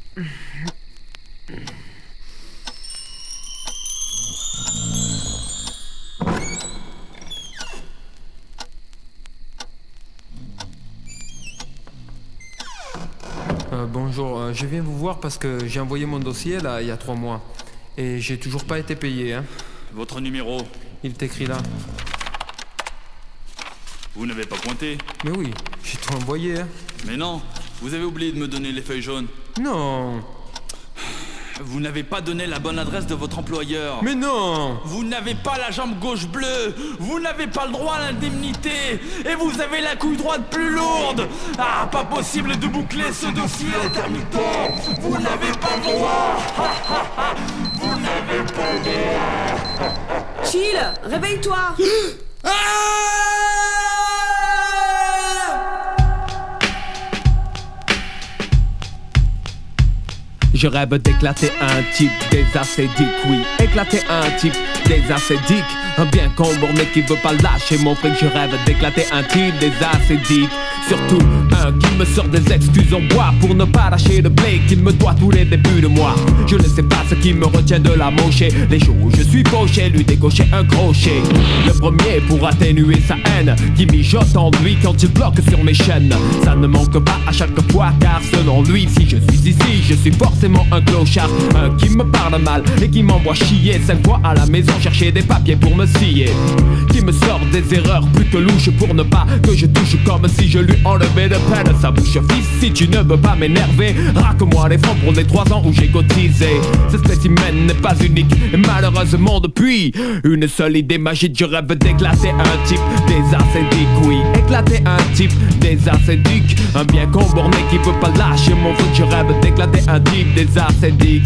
Euh, bonjour, euh, je viens vous voir parce que j'ai envoyé mon dossier là il y a trois mois et j'ai toujours pas été payé, hein. Votre numéro? Il est écrit là. Vous n'avez pas pointé? Mais oui, j'ai tout envoyé, hein. Mais non, vous avez oublié de me donner les feuilles jaunes. Non. Vous n'avez pas donné la bonne adresse de votre employeur. Mais non. Vous n'avez pas la jambe gauche bleue. Vous n'avez pas le droit à l'indemnité. Et vous avez la couille droite plus lourde. Ah, pas possible de boucler ce dossier intermittent. Vous n'avez pas le droit. Vous n'avez pas le droit. Chill, réveille-toi. Ah Je rêve d'éclater un type des acédiques, oui, éclater un type des acédiques. Un bien comborné qui veut pas lâcher mon fric. Je rêve d'éclater un type des acédiques. surtout un qui me sort des excuses en bois pour ne pas lâcher le blé qu'il me doit tous les débuts de moi. Je ne sais pas ce qui me retient de la mocher. Les jours où je suis fauché, lui décocher un crochet. Le premier pour atténuer sa haine qui mijote en lui quand il bloque sur mes chaînes. Ça ne manque pas à chaque fois car selon lui, si je suis ici, je suis forcément un clochard. Un qui me parle mal et qui m'envoie chier cinq fois à la maison chercher des papiers pour me scier. Qui me sort des erreurs plus que louches pour ne pas que je touche comme si je lui enlevais de peine sa bouche. Fils, si tu ne veux pas m'énerver, raque-moi les francs pour les trois ans où j'ai cotisé. Ce spécimen n'est pas unique et malheureusement depuis une seule idée magique, je rêve d'éclater un type des ascédiques. Oui, éclater un type des ascédiques. Un bien comborné qui peut pas lâcher mon foot, je rêve d'éclater un type des ascédiques.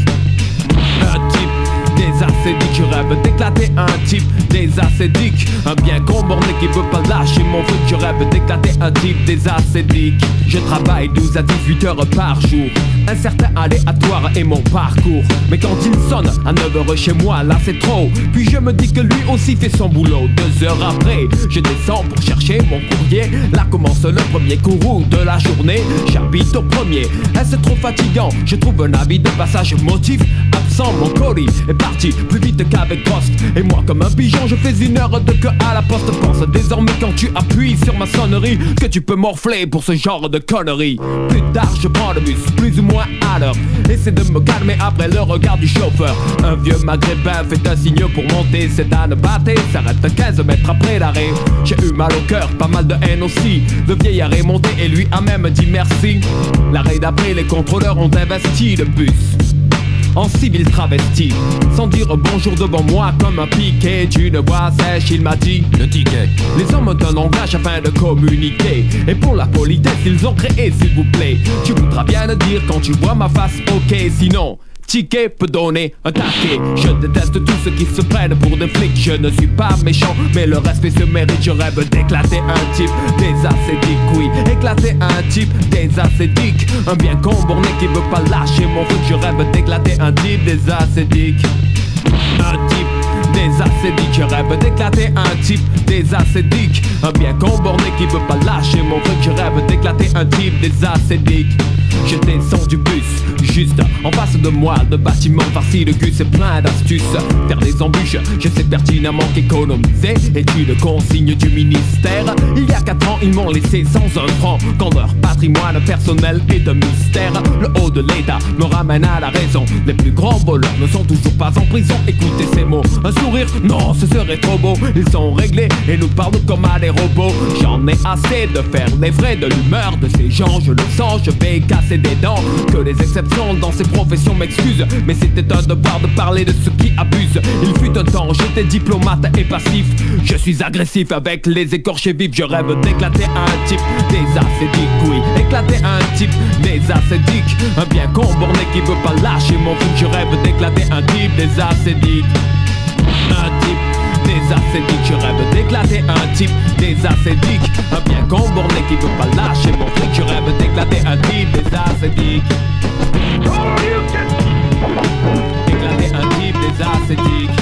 Un type des ascédiques, je rêve d'éclater un type des ascédiques. Un bien comborné qui veut pas lâcher mon foot, je rêve d'éclater un type des ascédiques. Je travaille douze à dix-huit heures par jour, un certain aléatoire est mon parcours. Mais quand il sonne à neuf heures chez moi, là c'est trop. Puis je me dis que lui aussi fait son boulot. Deux heures après, je descends pour chercher mon courrier. Là commence le premier courroux de la journée. J'habite au premier, est-ce trop fatigant? Je trouve un avis de passage motif absent, mon colis est parti plus vite qu'avec poste. Et moi comme un pigeon je fais une heure de queue à la poste. Pense désormais quand tu appuies sur ma sonnerie que tu peux morfler pour ce genre de conneries. Plus tard je prends le bus, plus ou moins à l'heure. Essaie de me calmer après le regard du chauffeur. Un vieux maghrébin fait un signe pour monter. C'est à ne battre, s'arrête quinze mètres après l'arrêt. J'ai eu mal au cœur, pas mal de haine aussi. Le vieillard est monté et lui a même dit merci. L'arrêt d'après, les contrôleurs ont investi le bus en civil travesti, sans dire bonjour devant moi comme un piquet d'une voix sèche. Il m'a dit le ticket. Les hommes ont un langage afin de communiquer, et pour la politesse ils ont créé s'il vous plaît. Tu voudras bien le dire quand tu vois ma face, ok, sinon ticket peut donner un taquet. Je déteste tous ceux qui se prennent pour des flics. Je ne suis pas méchant mais le respect se mérite. Je rêve d'éclater un type des ascédiques. Oui, éclater un type des ascédiques. Un bien comborné qui veut pas lâcher mon foot. Je rêve d'éclater un type des ascédiques. Un type des ascédiques, je rêve d'éclater un type des ascédiques. Un bien comborné qui veut pas lâcher mon truc, je rêve d'éclater un type des ascédiques. Je descends du bus, juste en face de moi, le bâtiment farci de gus et plein d'astuces. Faire des embûches, je sais pertinemment qu'économiser est une consigne du ministère. Il y a quatre ans, ils m'ont laissé sans un franc, quand leur patrimoine personnel est un mystère. Le haut de l'État me ramène à la raison. Les plus grands voleurs ne sont toujours pas en prison. Écoutez ces mots, un sourire, non ce serait trop beau. Ils sont réglés et nous parlent comme à des robots. J'en ai assez de faire les frais de l'humeur de ces gens. Je le sens, je vais casser des dents. Que les exceptions dans ces professions m'excusent, mais c'était un devoir de parler de ceux qui abusent. Il fut un temps, j'étais diplomate et passif. Je suis agressif avec les écorchés vifs. Je rêve d'éclater un type des ascédiques. Oui, éclater un type des ascédiques. Un bien comborné qui veut pas lâcher mon foot. Je rêve d'éclater un type des ascédiques. Un type des ascédiques, je rêve d'éclater un type des ascédiques. Un bien comborné qui veut pas lâcher mon fric. Je rêve d'éclater un type des ascédiques. Éclater un type des ascédiques.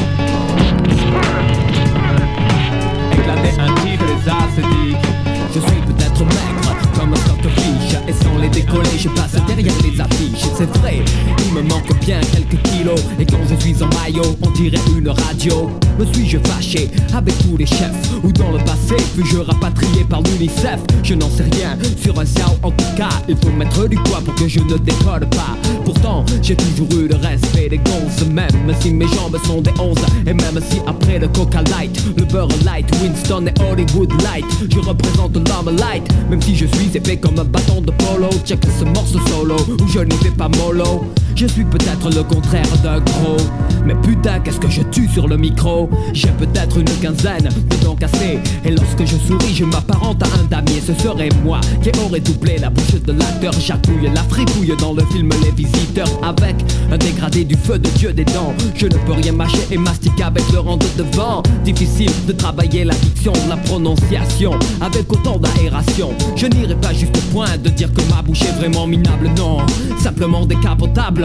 Éclater un type des ascédiques. Je suis peut-être maigre comme un stockfish, et sans les décoller je passe derrière les affiches. C'est vrai, il me manque bien quelques kilos, et quand je suis en maillot on dirait une radio. Me suis-je fâché avec tous les chefs, ou dans le passé fus-je rapatrié par l'UNICEF? Je n'en sais rien sur un Xiao, en tout cas il faut mettre du poids pour que je ne décolle pas. Pourtant j'ai toujours eu le respect des gonzes, même si mes jambes sont des onze. Et même si après le Coca Light, le Beurre Light, Winston et Hollywood Light, je représente l'homme light. Même si je suis épais comme un bâton de polo, check ce morceau solo où je n'y vais pas mollo. Je suis peut-être le contraire d'un gros, mais putain qu'est-ce que je tue sur le micro. J'ai peut-être une quinzaine de dents cassées, et lorsque je souris je m'apparente à un damier. Ce serait moi qui aurais doublé la bouche de l'acteur. J'accouille la fripouille dans le film Les Visiteurs, avec un dégradé du feu de Dieu des dents. Je ne peux rien mâcher et mastique avec le rang de devant. Difficile de travailler la diction, la prononciation avec autant d'aération. Je n'irai pas juste au point de dire que ma bouche est vraiment minable, non, simplement décapotable.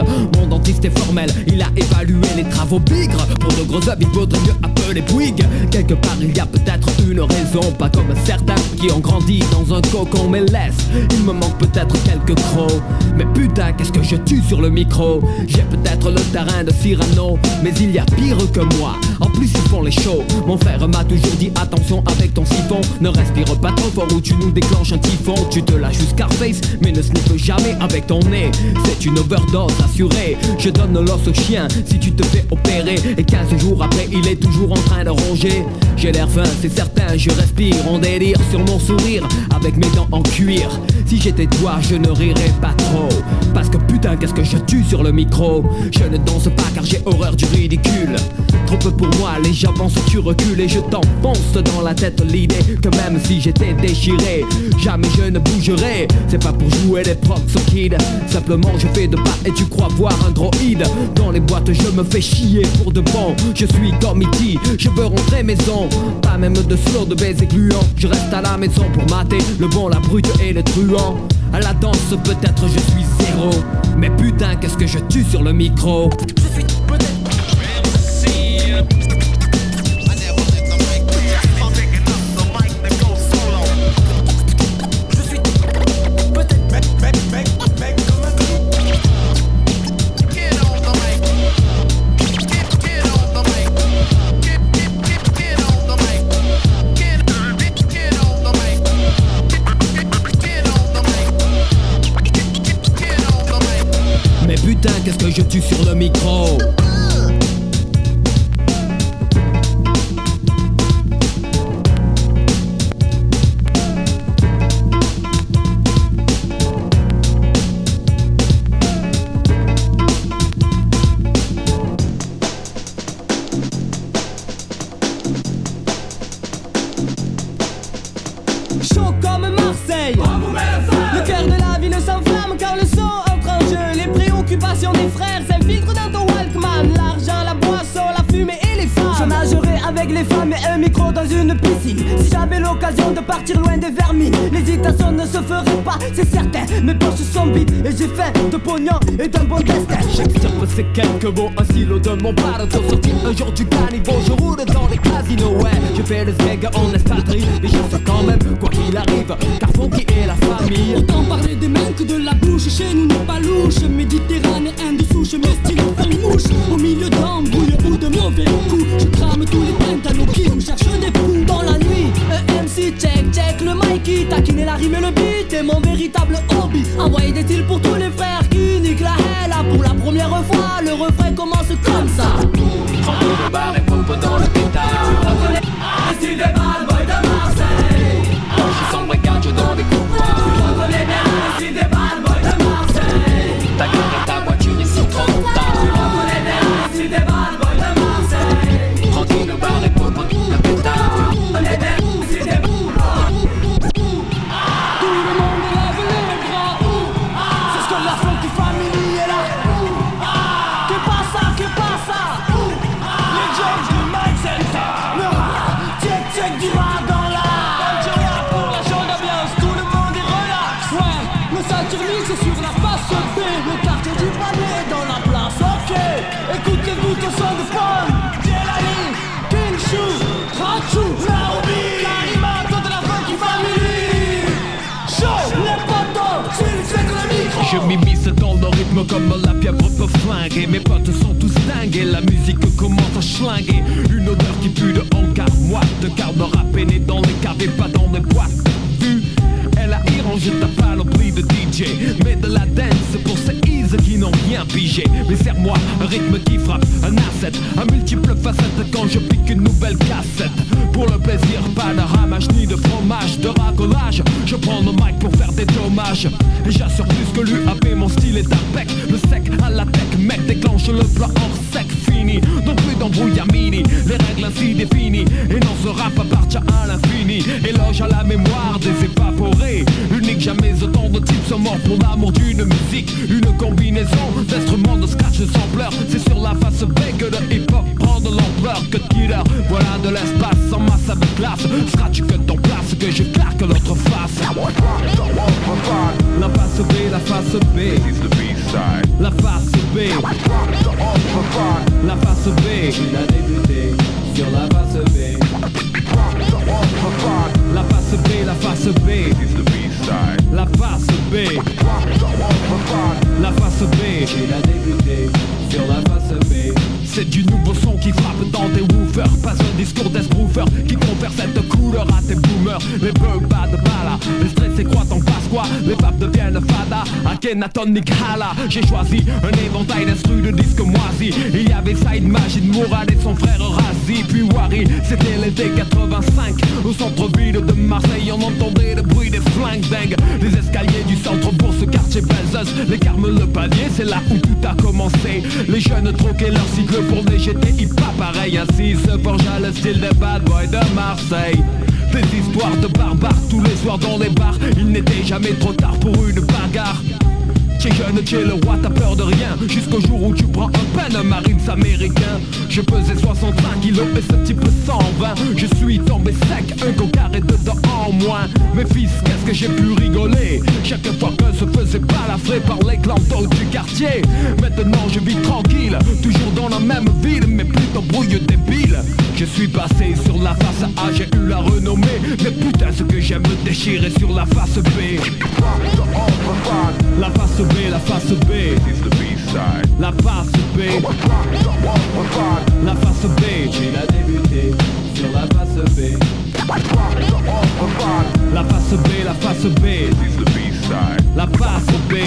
Mon dentiste est formel, il a évalué les travaux bigres. Pour de gros œufs, il vaudrait mieux appeler Bouygues. Quelque part il y a peut-être une raison, pas comme certains qui ont grandi dans un cocon. Mais laisse, il me manque peut-être quelques crocs. Mais putain, qu'est-ce que je tue sur le micro. J'ai peut-être le terrain de Cyrano, mais il y a pire que moi. En plus ils font les shows. Mon frère m'a toujours dit attention avec ton siphon. Ne respire pas trop fort ou tu nous déclenches un typhon. Tu te lâches jusqu'à face, mais ne sniffe jamais avec ton nez. C'est une overdose assurée. Je donne l'os au chien si tu te fais opérer. Et quinze jours après il est toujours en train de ronger. J'ai l'air fin, c'est certain, je respire en délire sur mon sourire avec mes dents en cuir. Si j'étais toi, je ne rirais pas trop. Parce que putain, qu'est-ce que je tue sur le micro. Je ne danse pas car j'ai horreur du ridicule. Trop peu pour moi, les j'avance, tu recules. Et je t'enfonce dans la tête l'idée que même si j'étais déchiré, jamais je ne bougerai. C'est pas pour jouer les props au kid. Simplement je fais de pas et tu crois voir un droïde. Dans les boîtes je me fais chier pour de bon. Je suis comme E T, je veux rentrer maison. Pas même de slow, de baiser gluant. Je reste à la maison pour mater le bon, la brute et le truand. À la danse peut-être je suis zéro, mais putain qu'est-ce que je tue sur le micro. Je suis peut-être qu'est-ce que je tue sur le micro. Chaud comme Marseille, le cœur de la ville s'enflamme car le son entre en jeu. Les préoccupations des frères s'infiltrent dans ton Walkman. L'argent, la boisson, la fumée et les femmes. Je nagerai avec les femmes et un micro dans une piscine. Si j'avais l'occasion de partir loin des vermines, l'hésitation ne se ferait pas, c'est certain. Mes poches sont vides et j'ai faim de pognon et d'un bon destin. J'observe ces quelques mots, un stylo de mon pardon. Sorti un jour du caniveau, je roule dans les casinos. Ouais, je fais le smeg en espadrille, mais je sais quand même quoi qu'il arrive, car Funky est la famille. Autant parler des mains que de la bouche, chez nous n'est pas louche. Méditerranéen de souche, mes styles en mouche. Au milieu d'embrouilles ou de mauvais coups, je crame tous les pentanos qui me cherchent des coups. Dans la nuit, un M C check, check le Mikey, taquiner la rime et le beat est mon véritable hobby. Envoyer des styles pour tous les frères qui niquent la hella. Pour la première fois, le refrain commence comme ça. Tremble le bar et pompe dans le pétard. Un style de bad boy de Marseille. Quand je suis sans brigade, dans les couloirs. Je reconnais bien un style de bad boy de Marseille. Ta gueule et ta voiture ici trop tard. Je reconnais bien un style de bad boy de Marseille. Tranquille le bar et pompe le pétard. Je reconnais bien un style de Tout le monde lève les bras. C'est ce que la Funky Family est là. Que passa, que passa. Les jokes du Mike Center. Check, check du rap dans la. Pour la chaude ambiance, tout le monde est relax. Ouais, le Saturnis c'est sur la face B. Le quartier du palais dans la place, ok. Écoutez-vous ton son de fun. Jelali, King Shoe, Rachu, Naomi, Karima, toute la Funky Family. Show, les potos, s'ils fait que le micro. Je m'immisce dans le rythme comme la pieuvre peut flinguer. Mes potes sont tous dingues et la musique commence à schlinguer. Une odeur qui pue de hangar moite, de garde râpé dans les caves et pas dans les boîtes. Vu, elle a irrangé ta panoplie de D J, mais de la dance pour ces ease qui n'ont rien pigé. Mais serre-moi un rythme qui frappe, un asset, un multiple facette quand je pique une nouvelle cassette. Pour le plaisir, pas de ramage ni de fromage, de racolage. Je prends le mic pour faire des dommages. Et j'assure plus que l'U A P, mon style est impec. Le sec à la tech, mec, déclenche le plat hors sec, fini. Donc plus d'embrouillamini, les règles ainsi définies. Et non, ce rap appartient à l'infini. Éloge à la mémoire des évaporés. Unique, jamais autant de types sont morts pour l'amour d'une musique. Une combinaison d'instruments de scratch de sampleur. C'est sur la face B que le hip-hop prend de l'ampleur. Que killer, voilà de l'espace en masse avec classe. Scratch que ton place, que je claque l'autre face. La face B, la face B. La face B, la face B, il a débuté sur la face B. La face B, la face B, la face B, la face B, il a débuté sur la face B. C'est du nouveau son qui frappe dans tes woofers. Pas un discours d'esbroufeur qui confère cette couleur à tes boomers. Les bugs pas de bala, les stress croient en passe quoi. Les papes deviennent fada, Akhenaton Nick Hala. J'ai choisi un éventail d'instrus de disques moisis. Il y avait Saïd Majid Mourad et son frère Razi. Puis Wari, c'était l'été quatre-vingt-cinq. Au centre-ville de Marseille, on entendait le bruit des flingues dingues. Les escaliers du centre-bourg, ce quartier Belzeuse. Les Carmes, le palier, c'est là où tout a commencé. Les jeunes troquaient leur cycle pour des G T I, pas pareil. Ainsi se forgea le style des bad boys de Marseille. Des histoires de barbares tous les soirs dans les bars. Il n'était jamais trop tard pour une bagarre. T'es jeune, t'es le roi, t'as peur de rien. Jusqu'au jour où tu prends un Panamarin américain. Je pesais soixante-cinq kilos et ce type cent vingt. Je suis tombé sec, un coquard et dedans en moins. Mes fils, qu'est-ce que j'ai pu rigoler chaque fois que se faisait balafrer par les clantos du quartier. Maintenant je vis tranquille, toujours dans la même ville, mais plutôt brouille débile. Je suis passé sur la face A, j'ai eu la renommée. Mais putain ce que j'aime me déchirer sur la face B. La face B, la face B, la face B, la face B, il a débuté sur la face B. La face B, la face B, la face B,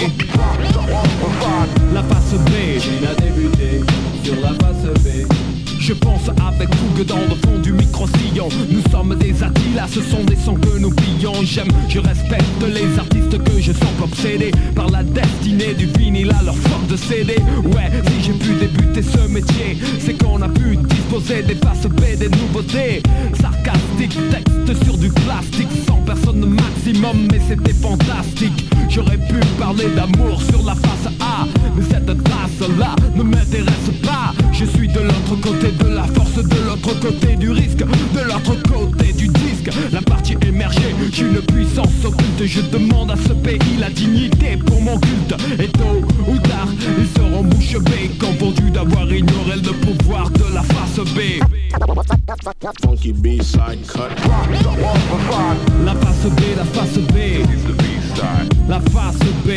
la face B, il a débuté sur la face B. Je pense avec fougue dans le fond du micro-sillon. Nous sommes des Attila, ce sont des sons que nous pillons. J'aime, je respecte les artistes que je sens obsédés par la destinée du vinyle à leur force de C D. Ouais, si j'ai pu débuter ce métier, c'est qu'on a pu disposer des faces B, des nouveautés. Sarcastique, texte sur du plastique, cent personnes maximum, mais c'était fantastique. J'aurais pu parler d'amour sur la face A, mais cette trace-là ne m'intéresse pas. Je suis de l'autre côté de la force, de l'autre côté du risque, de l'autre côté du disque. La partie émergée, j'ai une puissance occulte. Je demande à ce pays la dignité pour mon culte. Et tôt ou tard, ils seront bouche bée, confondus d'avoir ignoré le pouvoir de la face B. Funky B-side cut. La face B, la face B, la face B,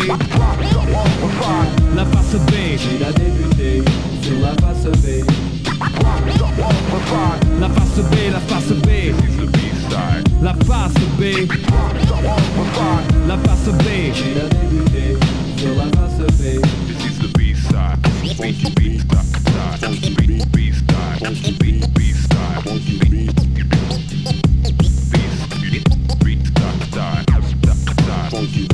la face B, il a débuté sur la face B. La face B, la face B, la face B, la face B, il a débuté sur la face B. This is the B-side, funky B-side, funky B-side, funky B-side, funky B-side, funky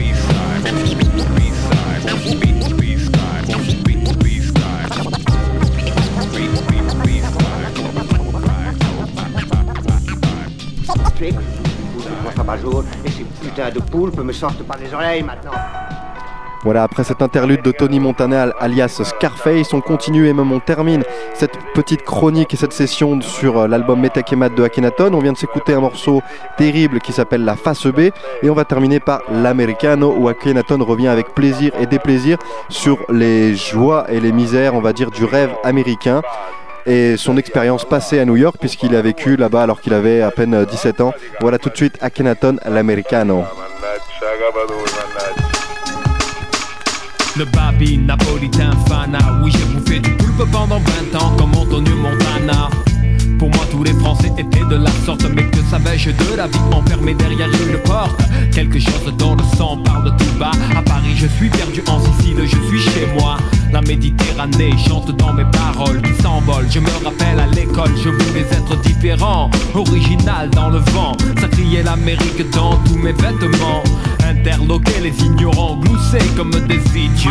et ces putains de poulpes me sortent par les oreilles maintenant. Voilà, après cette interlude de Tony Montana alias Scarface, on continue et même on termine cette petite chronique et cette session sur l'album Metakemat de Akhenaton. On vient de s'écouter un morceau terrible qui s'appelle La Face B et on va terminer par l'Americano où Akhenaton revient avec plaisir et déplaisir sur les joies et les misères, on va dire, du rêve américain et son expérience passée à New York puisqu'il a vécu là-bas alors qu'il avait à peine dix-sept ans. Voilà tout de suite Akhenaton, l'Americano. Le babi napolitain fana. Oui, j'ai bouffé du poulpe pendant vingt ans comme Antonio Montana. Pour moi tous les Français étaient de la sorte. Mais que savais-je de la vie enfermée derrière une porte? Quelque chose dans le sang parle tout bas. À Paris je suis perdu, en Sicile je suis chez moi. La Méditerranée chante dans mes paroles qui s'envolent. Je me rappelle à l'école, je voulais être différent, original dans le vent. Ça criait l'Amérique dans tous mes vêtements. Interloquer les ignorants, glousser comme des idiots.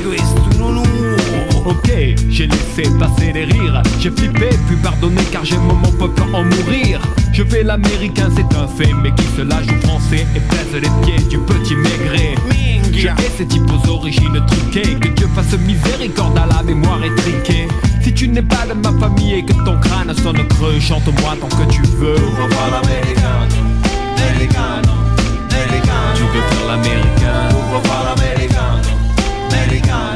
Ok, j'ai laissé passer les rires. J'ai flippé, puis pardonné car j'aime mon peuple en mourir. Je fais l'américain, c'est un fait, mais qui se lâche au français et baise les pieds du petit maigret. Je hais ces types aux origines truquées. Que Dieu fasse miséricorde à la mémoire étriquée. Si tu n'es pas de ma famille et que ton crâne sonne creux, chante-moi tant que tu veux. Americano, Tu veux faire l'américain. Americano, Americano.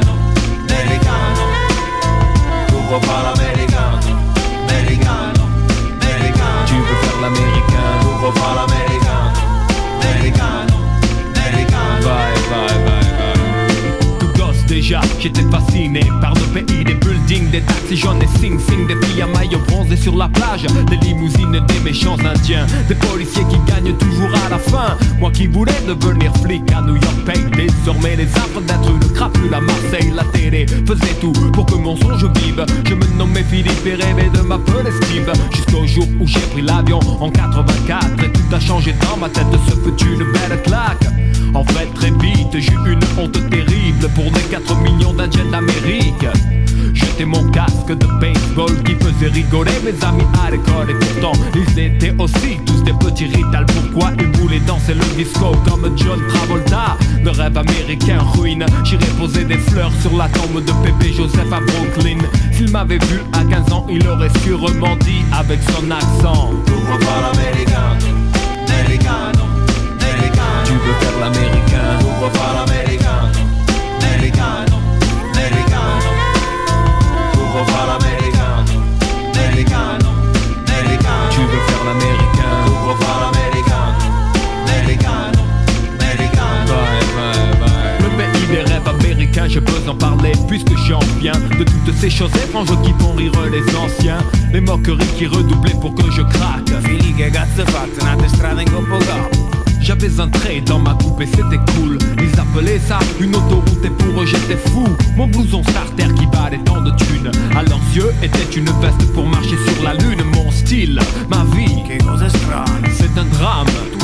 Déjà j'étais fasciné par le pays, des buildings, des taxis jaunes et sing sing, des filles à maillot bronzé sur la plage, des limousines, des méchants indiens, des policiers qui gagnent toujours à la fin. Moi qui voulais devenir flic à New York paye désormais les affres d'être une crapule à Marseille. La télé faisait tout pour que mon songe vive. Je me nommais Philippe et rêvais de m'appeler Steve, jusqu'au jour où j'ai pris l'avion en quatre-vingt-quatre et tout a changé dans ma tête, ce fut une belle claque. En fait très vite j'ai eu une honte terrible pour les quatre millions d'Indiens d'Amérique. J'étais mon casque de baseball qui faisait rigoler mes amis à l'école. Et pourtant ils étaient aussi tous des petits ritals. Pourquoi ils voulaient danser le disco comme John Travolta? Le rêve américain ruine. J'irai poser des fleurs sur la tombe de Pépé Joseph à Brooklyn. S'il m'avait vu à quinze ans il aurait sûrement dit avec son accent: pourquoi pas l'américain, l'américain, l'américain. Tu veux faire l'américain? Pourquoi pas l'américain, l'américain, l'américain. Pourquoi pas l'américain, l'américain, l'américain. Tu veux faire l'américain? Pourquoi pas l'américain, l'américain, l'américain. Bye, bye, bye. Le pays des rêves américains, je peux en parler puisque j'en viens de toutes ces choses étranges qui font rire les anciens. Les moqueries qui redoublaient pour que je craque. Fili che cazzo fate, nate strade in Coppoca. J'avais un trait dans ma coupe et c'était cool. Ils appelaient ça une autoroute et pour eux j'étais fou. Mon blouson starter qui valait tant de thunes à leurs yeux était une veste pour marcher sur la lune. Mon style, ma vie, c'est un drame.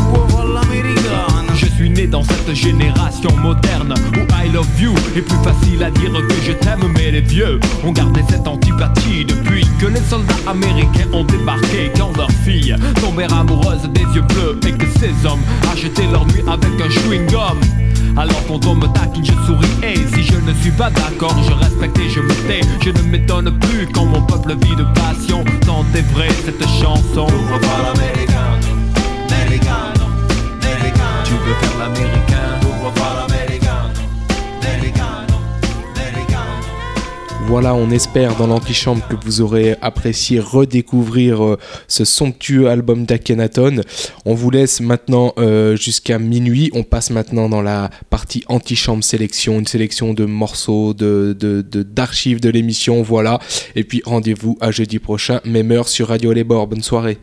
Je suis né dans cette génération moderne où I love you est plus facile à dire que je t'aime. Mais les vieux ont gardé cette antipathie depuis que les soldats américains ont débarqué. Quand leurs filles tombèrent amoureuses des yeux bleus et que ces hommes achetaient leur nuit avec un chewing-gum. Alors quand on me taquine je souris et si je ne suis pas d'accord je respecte et je me tais. Je ne m'étonne plus quand mon peuple vit de passion. Tant est vrai cette chanson. Pourquoi pas l'américain, l'américain, l'américain. Tu veux faire l'américain? Pourquoi pas l'américain, l'américain, l'américain. Voilà, on espère dans l'antichambre que vous aurez apprécié redécouvrir euh, ce somptueux album d'Akhenaton. On vous laisse maintenant euh, jusqu'à minuit. On passe maintenant dans la partie antichambre sélection, une sélection de morceaux, de, de, de, d'archives de l'émission, voilà. Et puis rendez-vous à jeudi prochain, même heure sur Radio Les Bords. Bonne soirée.